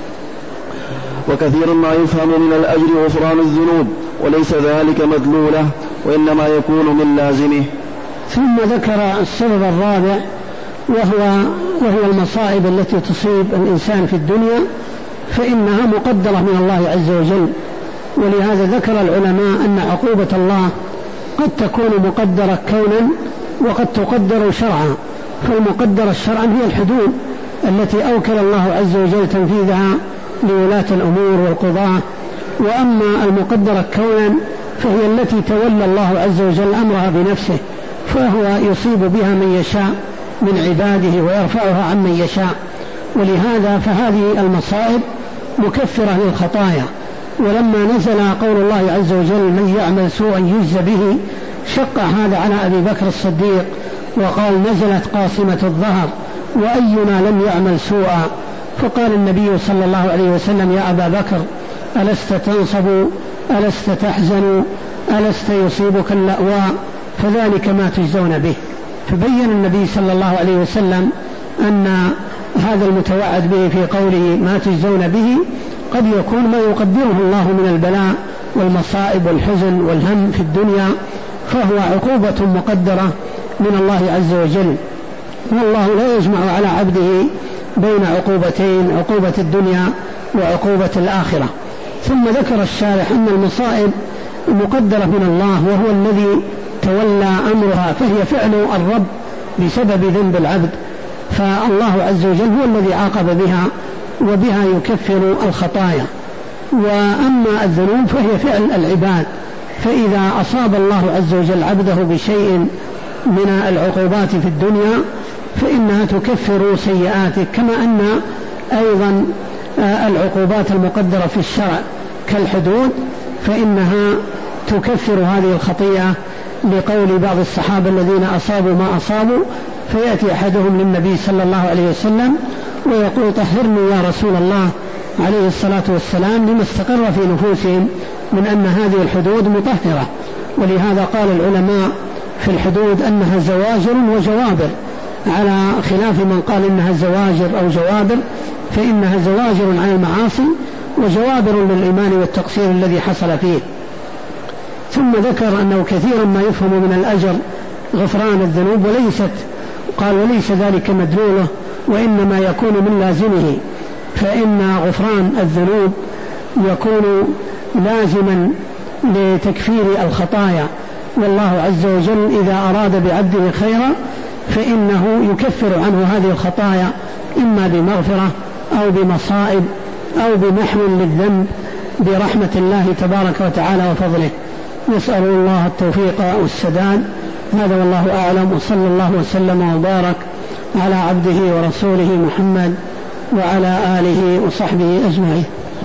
وكثير ما يفهم من الأجر غفران الذنوب، وليس ذلك مدلوله، وإنما يكون من لازمه. ثم ذكر السبب الرابع وهو المصائب التي تصيب الإنسان في الدنيا، فإنها مقدرة من الله عز وجل. ولهذا ذكر العلماء أن عقوبة الله قد تكون مقدرة كونا وقد تقدر شرعا. فالمقدرة شرعا هي الحدود التي أوكل الله عز وجل تنفيذها لولاة الأمور والقضاة. وأما المقدرة كونا فهي التي تولى الله عز وجل أمرها بنفسه، فهو يصيب بها من يشاء من عباده ويرفعها عن من يشاء. ولهذا فهذه المصائب مكفرة للخطايا. ولما نزل قول الله عز وجل من يعمل سوءا يجزى به شق هذا على أبي بكر الصديق وقال نزلت قاصمة الظهر وأينا لم يعمل سوءا. فقال النبي صلى الله عليه وسلم يا أبا بكر ألست تنصب ألست تحزن ألست يصيبك اللأواء فذلك ما تجزون به. فبين النبي صلى الله عليه وسلم أن هذا المتوعد به في قوله ما تجزون به قد يكون ما يقدره الله من البلاء والمصائب والحزن والهم في الدنيا، فهو عقوبة مقدرة من الله عز وجل. والله لا يجمع على عبده بين عقوبتين، عقوبة الدنيا وعقوبة الآخرة. ثم ذكر الشارح أن المصائب مقدرة من الله وهو الذي تولى أمرها، فهي فعل الرب بسبب ذنب العبد، فالله عز وجل هو الذي عاقب بها وبها يكفر الخطايا. وأما الذنوب فهي فعل العباد، فإذا أصاب الله عز وجل عبده بشيء من العقوبات في الدنيا فإنها تكفر سيئاته، كما أن أيضا العقوبات المقدرة في الشرع كالحدود فإنها تكفر هذه الخطيئة، لقول بعض الصحابة الذين أصابوا ما أصابوا فيأتي أحدهم للنبي صلى الله عليه وسلم ويقول طهرني يا رسول الله عليه الصلاة والسلام، لما استقر في نفوسهم من أن هذه الحدود مطهرة. ولهذا قال العلماء في الحدود أنها زواجر وجوابر، على خلاف من قال إنها زواجر أو جوابر، فإنها زواجر عن المعاصي وجوابر للإيمان والتقصير الذي حصل فيه. ثم ذكر أنه كثيرا ما يفهم من الأجر غفران الذنوب، وليس ذلك مدلوله، وإنما يكون من لازمه، فإن غفران الذنوب يكون لازما لتكفير الخطايا. والله عز وجل إذا أراد بعبده خيرا فإنه يكفر عنه هذه الخطايا إما بمغفرة أو بمصائب أو بمحو للذنب برحمة الله تبارك وتعالى وفضله. نسأل الله التوفيق والسداد. هذا والله أعلم، وصلى الله وسلم وبارك على عبده ورسوله محمد وعلى آله وصحبه أجمعين.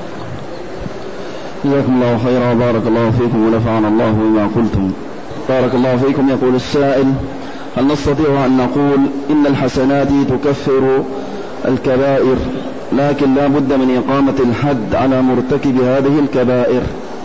جزاكم الله خيرا وبارك الله فيكم ونفعنا الله بما قلتم. بارك الله فيكم. يقول السائل: هل نستطيع أن نقول إن الحسنات تكفر الكبائر لكن لا بد من إقامة الحد على مرتكب هذه الكبائر؟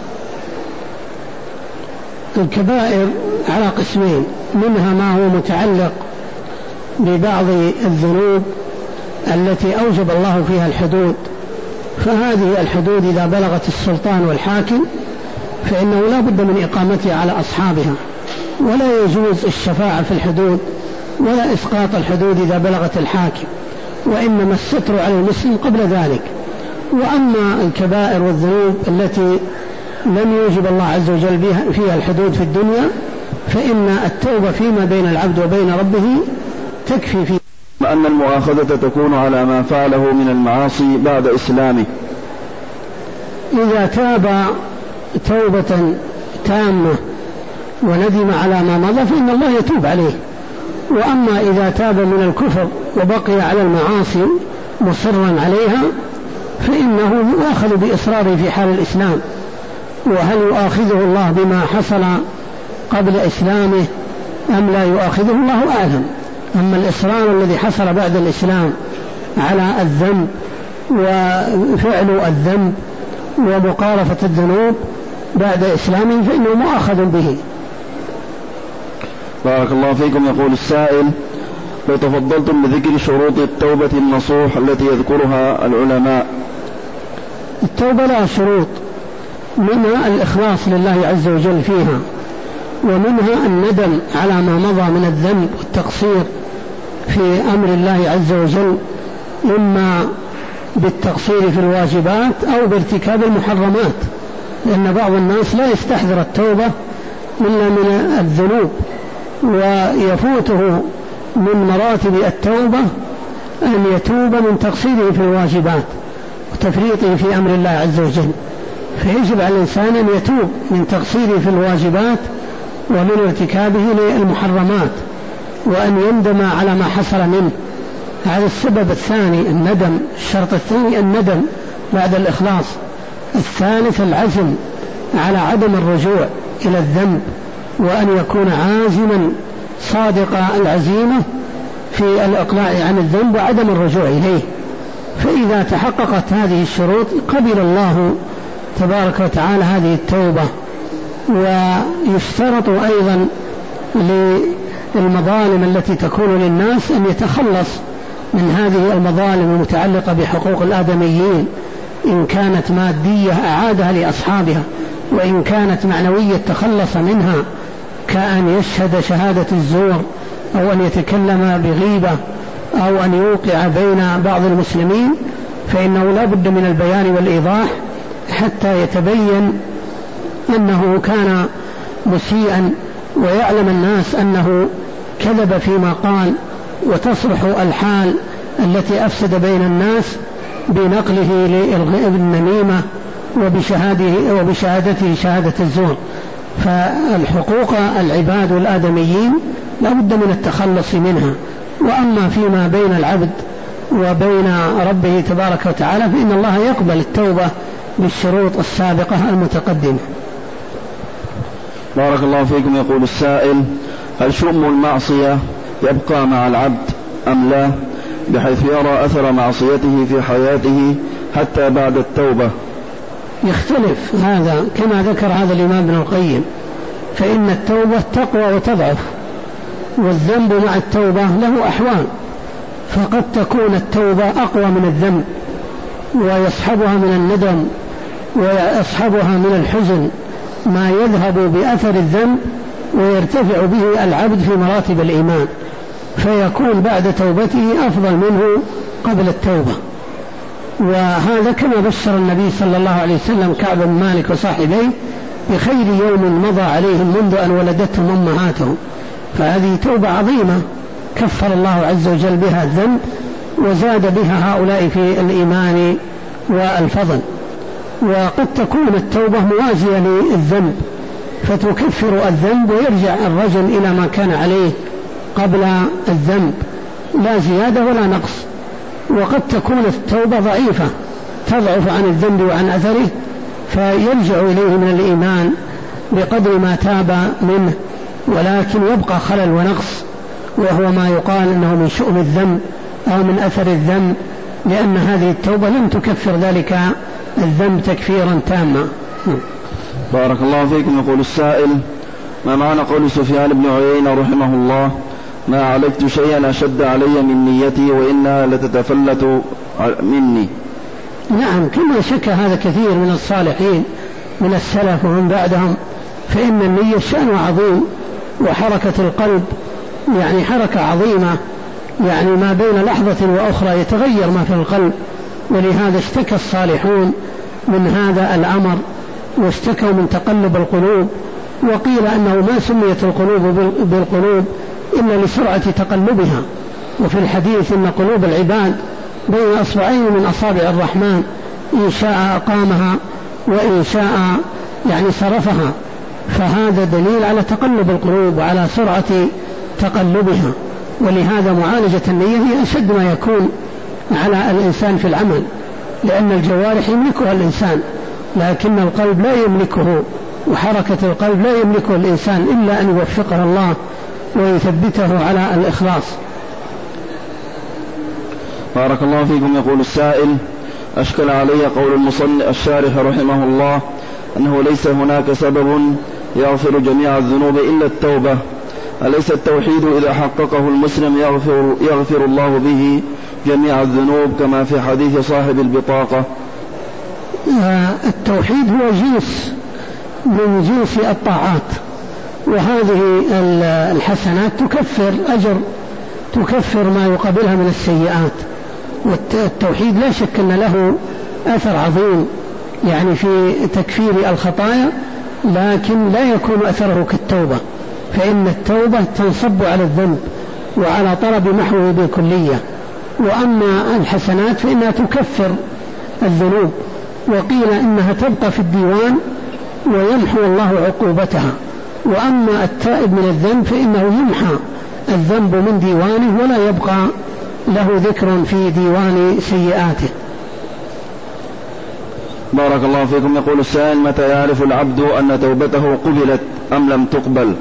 الكبائر على قسمين، منها ما هو متعلق ببعض الذنوب التي أوجب الله فيها الحدود، فهذه الحدود إذا بلغت السلطان والحاكم فإنه لا بد من إقامتها على أصحابها، ولا يجوز الشفاعة في الحدود ولا إسقاط الحدود إذا بلغت الحاكم، وإنما الستر على المسلم قبل ذلك. وأما الكبائر والذنوب التي لم يوجب الله عز وجل فيها الحدود في الدنيا فإن التوبة فيما بين العبد وبين ربه تكفي فيه. أن المؤاخذة تكون على ما فعله من المعاصي بعد إسلامه. إذا تاب توبة تامة وندم على ما مضى فإن الله يتوب عليه. وأما إذا تاب من الكفر وبقي على المعاصي مصرا عليها فإنه يؤاخذ بإصراره في حال الإسلام. وهل يؤاخذه الله بما حصل قبل إسلامه أم لا يؤاخذه؟ الله أعلم. أما الإصرار الذي حصل بعد الإسلام على الذنب وفعل الذنب ومقارفة الذنوب بعد إسلامه فإنه مؤاخذ به. بارك الله فيكم. يقول السائل: لو تفضلتم بذكر شروط التوبة النصوح التي يذكرها العلماء. التوبة لها شروط، منها الإخلاص لله عز وجل فيها، ومنها الندم على ما مضى من الذنب والتقصير في أمر الله عز وجل، إما بالتقصير في الواجبات أو بارتكاب المحرمات، لأن بعض الناس لا يستحضر التوبة إلا من الذنوب ويفوته من مراتب التوبة أن يتوب من تقصيره في الواجبات وتفريطه في أمر الله عز وجل، فيجب على الإنسان أن يتوب من تقصيره في الواجبات ومن ارتكابه للمحرمات، وأن يندم على ما حصل منه. هذا السبب الثاني الندم. الشرط الثاني الندم بعد الإخلاص. الثالث العزم على عدم الرجوع إلى الذنب، وأن يكون عازما صادق العزيمة في الإقلاع عن الذنب وعدم الرجوع إليه. فإذا تحققت هذه الشروط قبل الله تبارك وتعالى هذه التوبة. ويشترط أيضا للمظالم التي تكون للناس أن يتخلص من هذه المظالم المتعلقة بحقوق الآدميين، إن كانت مادية أعادها لأصحابها، وإن كانت معنوية تخلص منها، كأن يشهد شهادة الزور، أو أن يتكلم بغيبة، أو أن يوقع بين بعض المسلمين، فإنه لا بد من البيان والإيضاح حتى يتبين أنه كان مسيئا، ويعلم الناس أنه كذب فيما قال، وتصلح الحال التي أفسد بين الناس بنقله للنميمة وبشهادته شهادة الزور. فالحقوق العباد والآدميين لا بد من التخلص منها. وأما فيما بين العبد وبين ربه تبارك وتعالى فإن الله يقبل التوبة بالشروط السابقة المتقدمة. بارك الله فيكم. يقول السائل: هل شؤم المعصية يبقى مع العبد أم لا، بحيث يرى أثر معصيته في حياته حتى بعد التوبة؟ يختلف هذا كما ذكر هذا الإمام ابن القيم، فإن التوبة تقوى وتضعف، والذنب مع التوبة له أحوال، فقد تكون التوبة أقوى من الذنب ويصحبها من الندم ويصحبها من الحزن ما يذهب بأثر الذنب ويرتفع به العبد في مراتب الإيمان، فيكون بعد توبته أفضل منه قبل التوبة. وهذا كما بشر النبي صلى الله عليه وسلم كعب بن مالك وصاحبيه بخير يوم مضى عليهم منذ أن ولدتهم أمهاتهم. فهذه توبة عظيمة كفر الله عز وجل بها الذنب وزاد بها هؤلاء في الإيمان والفضل. وقد تكون التوبة موازية للذنب فتكفر الذنب ويرجع الرجل إلى ما كان عليه قبل الذنب، لا زيادة ولا نقص. وقد تكون التوبة ضعيفة تضعف عن الذنب وعن أثره، فيرجع إليه من الإيمان بقدر ما تاب منه، ولكن يبقى خلل ونقص، وهو ما يقال أنه من شؤم الذنب أو من أثر الذنب، لأن هذه التوبة لم تكفر ذلك الذنب تكفيرا تاما. بارك الله فيكم. يقول السائل: ما معنى قول سفيان بن عيينة رحمه الله: ما عليت شيئا أشد علي من نيتي وإنها لتتفلت مني؟ نعم، كما شك هذا كثير من الصالحين من السلف ومن بعدهم، فإن النية شأن عظيم، وحركة القلب يعني حركة عظيمة، يعني ما بين لحظة وأخرى يتغير ما في القلب. ولهذا اشتكى الصالحون من هذا الأمر، واشتكوا من تقلب القلوب، وقيل أنه ما سميت القلوب بالقلوب إلا لسرعة تقلبها. وفي الحديث إن قلوب العباد بين أصبعين من أصابع الرحمن، إن شاء أقامها وإن شاء يعني صرفها. فهذا دليل على تقلب القلوب وعلى سرعة تقلبها. ولهذا معالجة النية هي أشد ما يكون على الإنسان في العمل، لأن الجوارح يملكها الإنسان لكن القلب لا يملكه، وحركة القلب لا يملكه الإنسان إلا أن يوفقه الله ويثبته على الإخلاص. بارك الله فيكم. يقول السائل: أشكل علي قول المصنف الشارح رحمه الله أنه ليس هناك سبب يغفر جميع الذنوب إلا التوبة، أليس التوحيد إذا حققه المسلم يغفر الله به جميع الذنوب كما في حديث صاحب البطاقة؟ التوحيد هو جنس من جنس الطاعات، وهذه الحسنات تكفر أجر، تكفر ما يقابلها من السيئات. والتوحيد لا شك أن له أثر عظيم يعني في تكفير الخطايا، لكن لا يكون أثره كالتوبة، فإن التوبة تنصب على الذنب وعلى طلب محوه بالكلية، وأما الحسنات فإنها تكفر الذنوب، وقيل إنها تبقى في الديوان ويمحو الله عقوبتها. وأما التائب من الذنب فإنه يمحى الذنب من ديوانه ولا يبقى له ذكر في ديوان سيئاته. بارك الله فيكم. يقول السائل: متى يعرف العبد أن توبته قبلت أم لم تقبل؟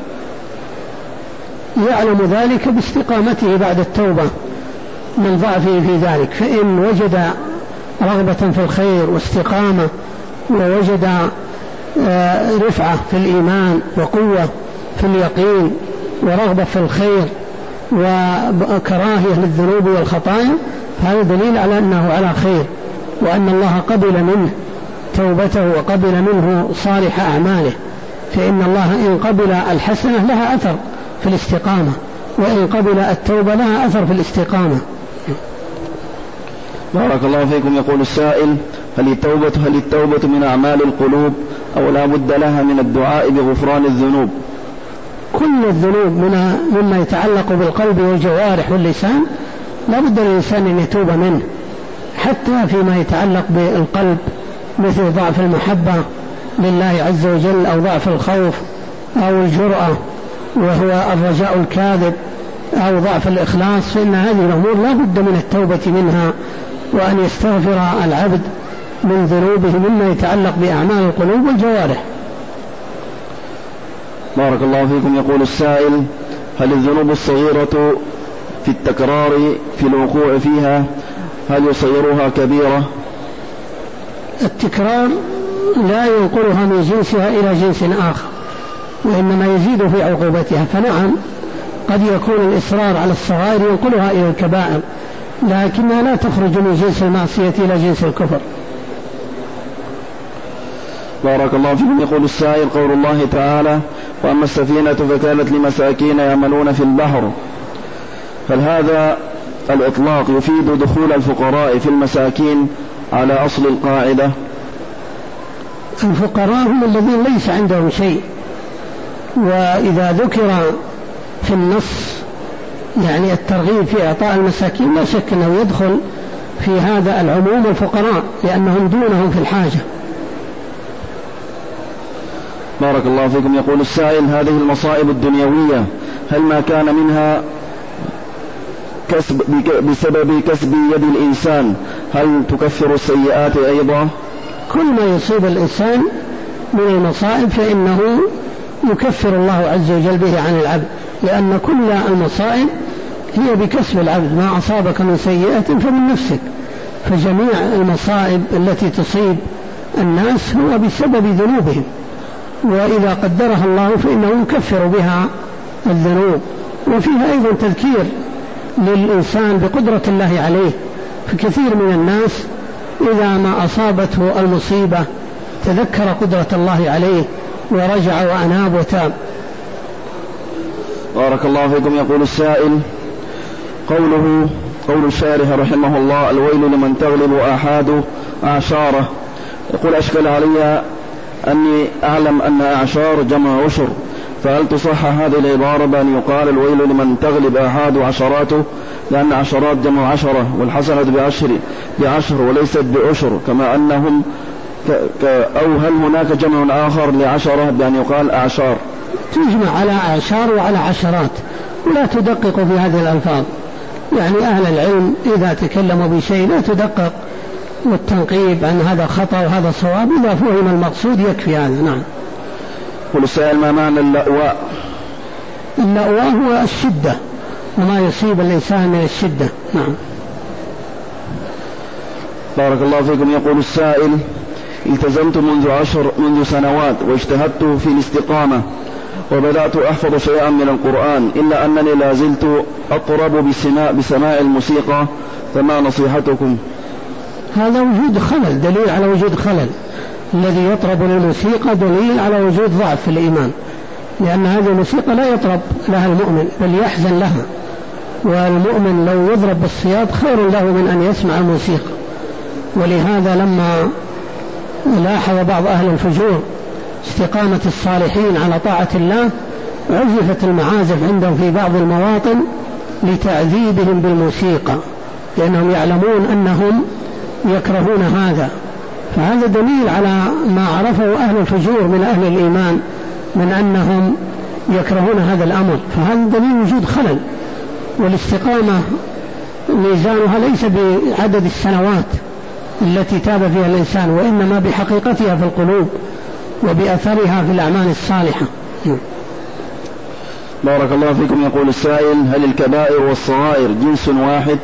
يعلم ذلك باستقامته بعد التوبة من ضعفه في ذلك، فإن وجد رغبة في الخير واستقامة ووجد رفعة في الإيمان وقوة في اليقين ورغبة في الخير وكراهية للذنوب والخطايا، فهذا دليل على أنه على خير، وأن الله قبل منه توبته وقبل منه صالح أعماله. فإن الله إن قبل الحسنة لها أثر في الاستقامة، وإن قبل التوبة لها أثر في الاستقامة. بارك الله فيكم. يقول السائل: هل التوبة من أعمال القلوب أو لا بد لها من الدعاء بغفران الذنوب؟ كل الذنوب مما يتعلق بالقلب والجوارح واللسان لا بد للإنسان أن يتوب منه، حتى فيما يتعلق بالقلب مثل ضعف المحبة لله عز وجل، أو ضعف الخوف، أو الجرأة وهو الرجاء الكاذب، أو ضعف الإخلاص، فإن هذه الأمور لا بد من التوبة منها، وأن يستغفر العبد من ذنوبه مما يتعلق بأعمال القلوب والجوارح. بارك الله فيكم. يقول السائل: هل الذنوب الصغيرة في التكرار في الوقوع فيها هل يصيرها كبيرة؟ التكرار لا ينقلها من جنسها إلى جنس آخر، وإنما يزيد في عقوبتها. فنعم قد يكون الإصرار على الصغائر ينقلها إلى الكبائر، لكنها لا تخرج من جنس المعصية إلى جنس الكفر. بارك الله فيكم. يقول السائل: قول الله تعالى: وأما السفينة فكانت لمساكين يعملون في البحر، هل هذا الإطلاق يفيد دخول الفقراء في المساكين على أصل القاعدة؟ الفقراء هم الذين ليس عندهم شيء، وإذا ذكر في النص يعني الترغيب في إعطاء المساكين لا شك أنه يدخل في هذا العموم الفقراء، لأنهم دونهم في الحاجة. بارك الله فيكم. يقول السائل: هذه المصائب الدنيوية هل ما كان منها بسبب كسب يد الإنسان هل تكفر السيئات أيضا؟ كل ما يصيب الإنسان من المصائب فإنه يكفر الله عز وجل به عن العبد، لأن كل المصائب هي بكسب العبد، ما أصابك من سيئة فمن نفسك. فجميع المصائب التي تصيب الناس هو بسبب ذنوبهم، وإذا قدرها الله فإنه يكفر بها الذنوب. وفيها أيضا تذكير للإنسان بقدرة الله عليه، فكثير من الناس إذا ما أصابته المصيبة تذكر قدرة الله عليه ورجع وأناب وتاب. بارك الله فيكم. يقول السائل: قول الشارح رحمه الله: الويل لمن تغلب آحاد أعشاره. يقول: أشكل علي أني أعلم أن أعشار جمع عشر، فهل تصح هذه العبارة بأن يقال الويل لمن تغلب آحاد عشراته، لأن عشرات جمع عشرة والحسنة بعشر وليست بعشر، كما أنهم أو هل هناك جمع آخر لعشرة بأن يقال أعشار؟ تجمع على أعشار وعلى عشرات، ولا تدقق في هذه الألفاظ. يعني أهل العلم إذا تكلموا بشيء لا تدقق والتنقيب عن هذا خطأ وهذا صواب، إذا فهم المقصود يكفي هذا. نعم. والسائل: ما معنى اللأواء؟ اللأواء هو الشدة وما يصيب الإنسان من الشدة. نعم. بارك الله فيكم. يقول السائل: التزمت منذ سنوات واجتهدت في الاستقامة وبدأت أحفظ شيئا من القرآن، إلا أنني لا زلت أطرب بسماع الموسيقى، فما نصيحتكم؟ هذا وجود خلل، دليل على وجود خلل. الذي يطرب للموسيقى دليل على وجود ضعف في الإيمان، لأن هذه الموسيقى لا يطرب لها المؤمن بل يحزن لها، والمؤمن لو يضرب بالصياط خير له من أن يسمع الموسيقى. ولهذا لما لاحظ بعض أهل الفجور استقامة الصالحين على طاعة الله عزفت المعازف عندهم في بعض المواطن لتعذيبهم بالموسيقى، لأنهم يعلمون أنهم يكرهون هذا. فهذا دليل على ما عرفه أهل الفجور من أهل الإيمان من أنهم يكرهون هذا الأمر، فهذا دليل وجود خلل. والاستقامة ميزانها ليس بعدد السنوات التي تاب فيها الإنسان، وإنما بحقيقتها في القلوب وبأثرها في الأعمال الصالحة. بارك الله فيكم. يقول السائل: هل الكبائر والصغائر جنس واحد؟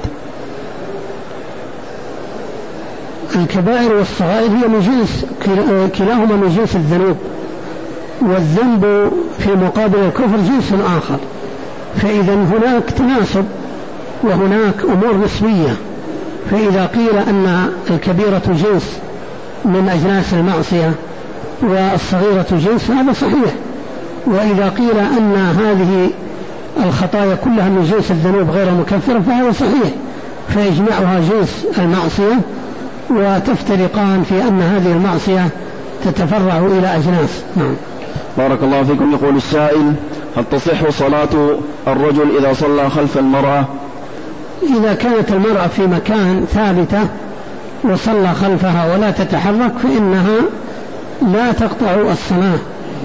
الكبائر والصغائر هي من جنس، كلاهما من جنس الذنوب، والذنب في مقابل الكفر جنس آخر، فإذا هناك تناسب وهناك أمور نسبية. فإذا قيل أن الكبيرة جنس من أجناس المعصية والصغيرة جنس هذا صحيح، وإذا قيل أن هذه الخطايا كلها من جنس الذنوب غير مكفرة فهذا صحيح، فيجمعها جنس المعصية وتفترقان في أن هذه المعصية تتفرع إلى أجناس. نعم. بارك الله فيكم. يقول السائل: هل تصح صلاة الرجل إذا صلى خلف المرأة؟ إذا كانت المرأة في مكان ثابتة وصلى خلفها ولا تتحرك فإنها لا تقطع الصلاة.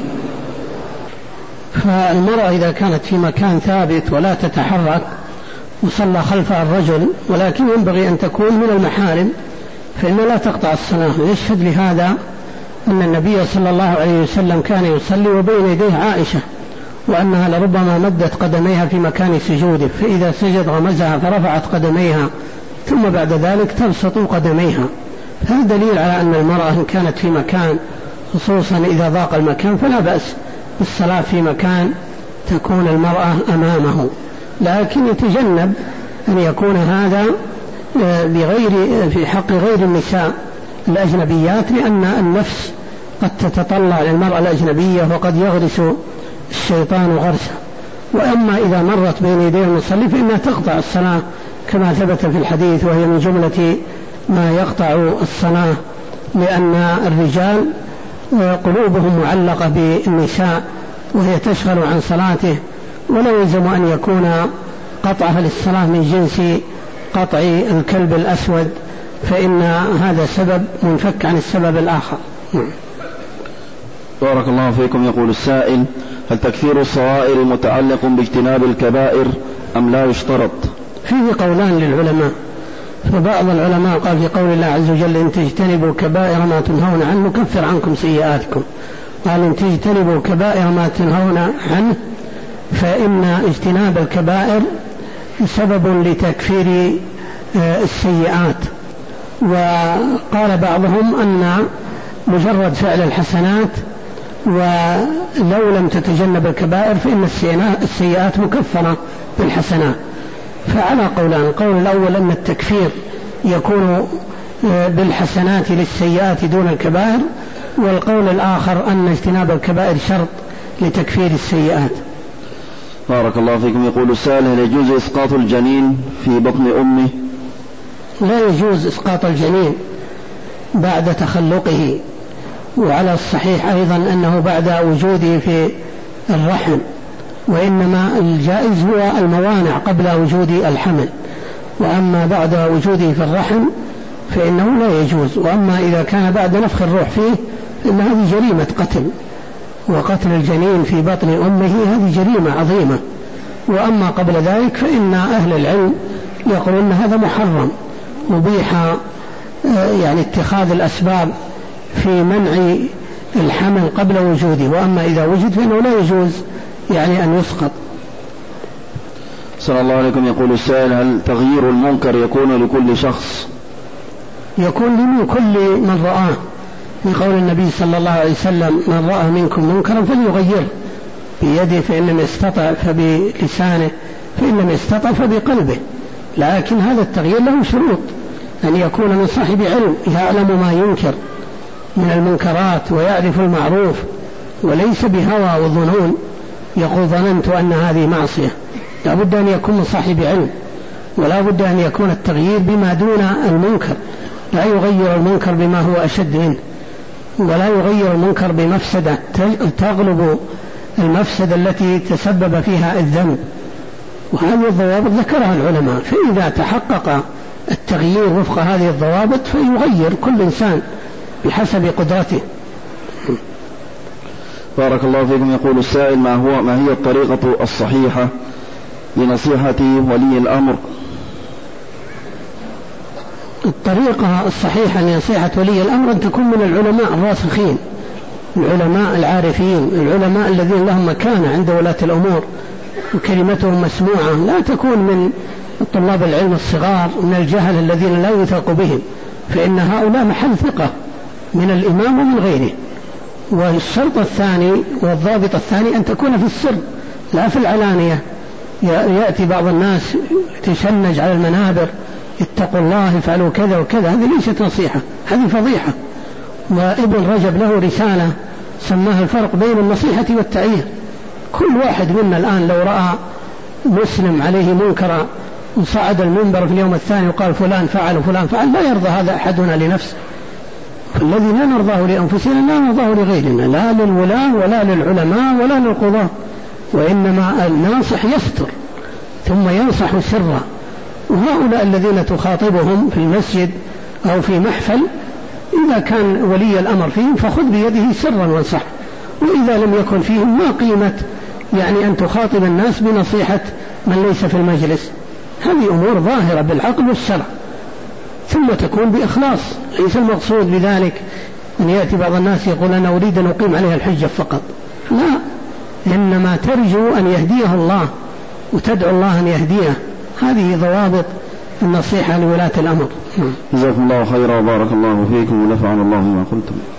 فالمرأة إذا كانت في مكان ثابت ولا تتحرك وصلى خلفها الرجل ولكن ينبغي أن تكون من المحارم فإنها لا تقطع الصلاة. يشهد لهذا أن النبي صلى الله عليه وسلم كان يصلي وبين يديه عائشة، وأنها لربما مدت قدميها في مكان سجوده، فإذا سجد غمزها فرفعت قدميها ثم بعد ذلك تبسط قدميها. هذا دليل على أن المرأة إن كانت في مكان خصوصا إذا ضاق المكان فلا بأس بالصلاة في مكان تكون المرأة أمامه، لكن يتجنب أن يكون هذا في حق غير النساء الأجنبيات، لأن النفس قد تتطلع للمرأة الأجنبية وقد يغرس الشيطان غرسه. وأما إذا مرت بين يدي المصلي فإنها تقطع الصلاة كما ثبت في الحديث، وهي من جملة ما يقطع الصلاة، لأن الرجال قلوبهم معلقة بالنساء وهي تشغل عن صلاته، ولا يلزم أن يكون قطعها للصلاة من جنس قطع الكلب الأسود، فإن هذا سبب منفك عن السبب الآخر. بارك الله فيكم. يقول السائل: هل تكفير الصغائر متعلق باجتناب الكبائر أم لا يشترط؟ فيه قولان للعلماء، فبعض العلماء قال في قول الله عز وجل: إن تجتنبوا كبائر ما تنهون عنه نكفر عنكم سيئاتكم. قال: إن تجتنبوا كبائر ما تنهون عنه، فإن اجتناب الكبائر سبب لتكفير السيئات. وقال بعضهم أن مجرد فعل الحسنات ولو لم تتجنب الكبائر فإن السيئات مكفرة بالحسنات. فعلى قولان: القول الأول أن التكفير يكون بالحسنات للسيئات دون الكبائر، والقول الآخر أن اجتناب الكبائر شرط لتكفير السيئات. بارك الله فيكم. يقول السائل: هل يجوز إسقاط الجنين في بطن أمه؟ لا يجوز إسقاط الجنين بعد تخلقه، وعلى الصحيح أيضا أنه بعد وجوده في الرحم، وإنما الجائز هو الموانع قبل وجود الحمل، وأما بعد وجوده في الرحم فإنه لا يجوز. وأما إذا كان بعد نفخ الروح فيه فإن هذه جريمة قتل، وقتل الجنين في بطن أمه هذه جريمة عظيمة. وأما قبل ذلك فإن أهل العلم يقولون هذا محرم، مبيح يعني اتخاذ الأسباب في منع الحمل قبل وجوده، وأما إذا وجد فإنه لا يجوز يعني أن يسقط. صلى الله عليكم. يقول السائل: هل تغيير المنكر يكون لكل شخص؟ يكون لكل من رآه، بقول النبي صلى الله عليه وسلم: من رأى منكم منكرا فليغيره بيده فإن لم يستطع فبلسانه فإن لم يستطع فبقلبه. لكن هذا التغيير له شروط: أن يكون من صاحب علم يعلم ما ينكر من المنكرات ويعرف المعروف، وليس بهوى وظنون يقول ظننت أن هذه معصية. لا بد أن يكون من صاحب علم، ولا بد أن يكون التغيير بما دون المنكر، لا يغير المنكر بما هو أشد منه، ولا يغير المنكر بمفسدة تغلب المفسدة التي تسبب فيها الذنب. وهذه الضوابط ذكرها العلماء، فإذا تحقق التغيير وفق هذه الضوابط، فيغير كل إنسان بحسب قدرته. بارك الله فيكم. يقول السائل: ما هي الطريقة الصحيحة لنصيحة ولي الأمر؟ الطريقة الصحيحة لنصيحة ولي الأمر أن تكون من العلماء الراسخين، العلماء العارفين، العلماء الذين لهم مكانة عند ولاة الأمور وكلمتهم مسموعة، لا تكون من طلاب العلم الصغار من الجهل الذين لا يثق بهم، فإن هؤلاء محل ثقة من الإمام ومن غيره. والشرط الثاني والضابط الثاني أن تكون في السر لا في العلانية. يأتي بعض الناس تشنج على المنابر: اتقوا الله، افعلوا كذا وكذا. هذه ليست نصيحة، هذه فضيحة. وابن رجب له رسالة سماها الفرق بين النصيحة والتعيير. كل واحد منا الآن لو رأى مسلم عليه منكرا وصعد المنبر في اليوم الثاني وقال فلان فعل وفلان فعل، لا يرضى هذا أحدنا لنفسه. فالذي لا نرضاه لأنفسنا لا نرضاه لغيرنا، لا للولاة ولا للعلماء ولا للقضاة. وإنما الناصح يستر ثم ينصح سرا. وهؤلاء الذين تخاطبهم في المسجد أو في محفل، إذا كان ولي الأمر فيهم فخذ بيده سرا وانصح، وإذا لم يكن فيهم ما قيمة أن تخاطب الناس بنصيحة من ليس في المجلس. هذه أمور ظاهرة بالعقل والشرع، ثم تكون بإخلاص. ليس المقصود بذلك أن يأتي بعض الناس يقول أنا أريد أن أقيم عليها الحجة فقط، لا، إنما ترجو أن يهديه الله وتدعو الله أن يهديه. هذه ضوابط النصيحة لولاة الأمر. جزاكم الله خيرا وبارك الله فيكم ونفعنا الله بما قلتم.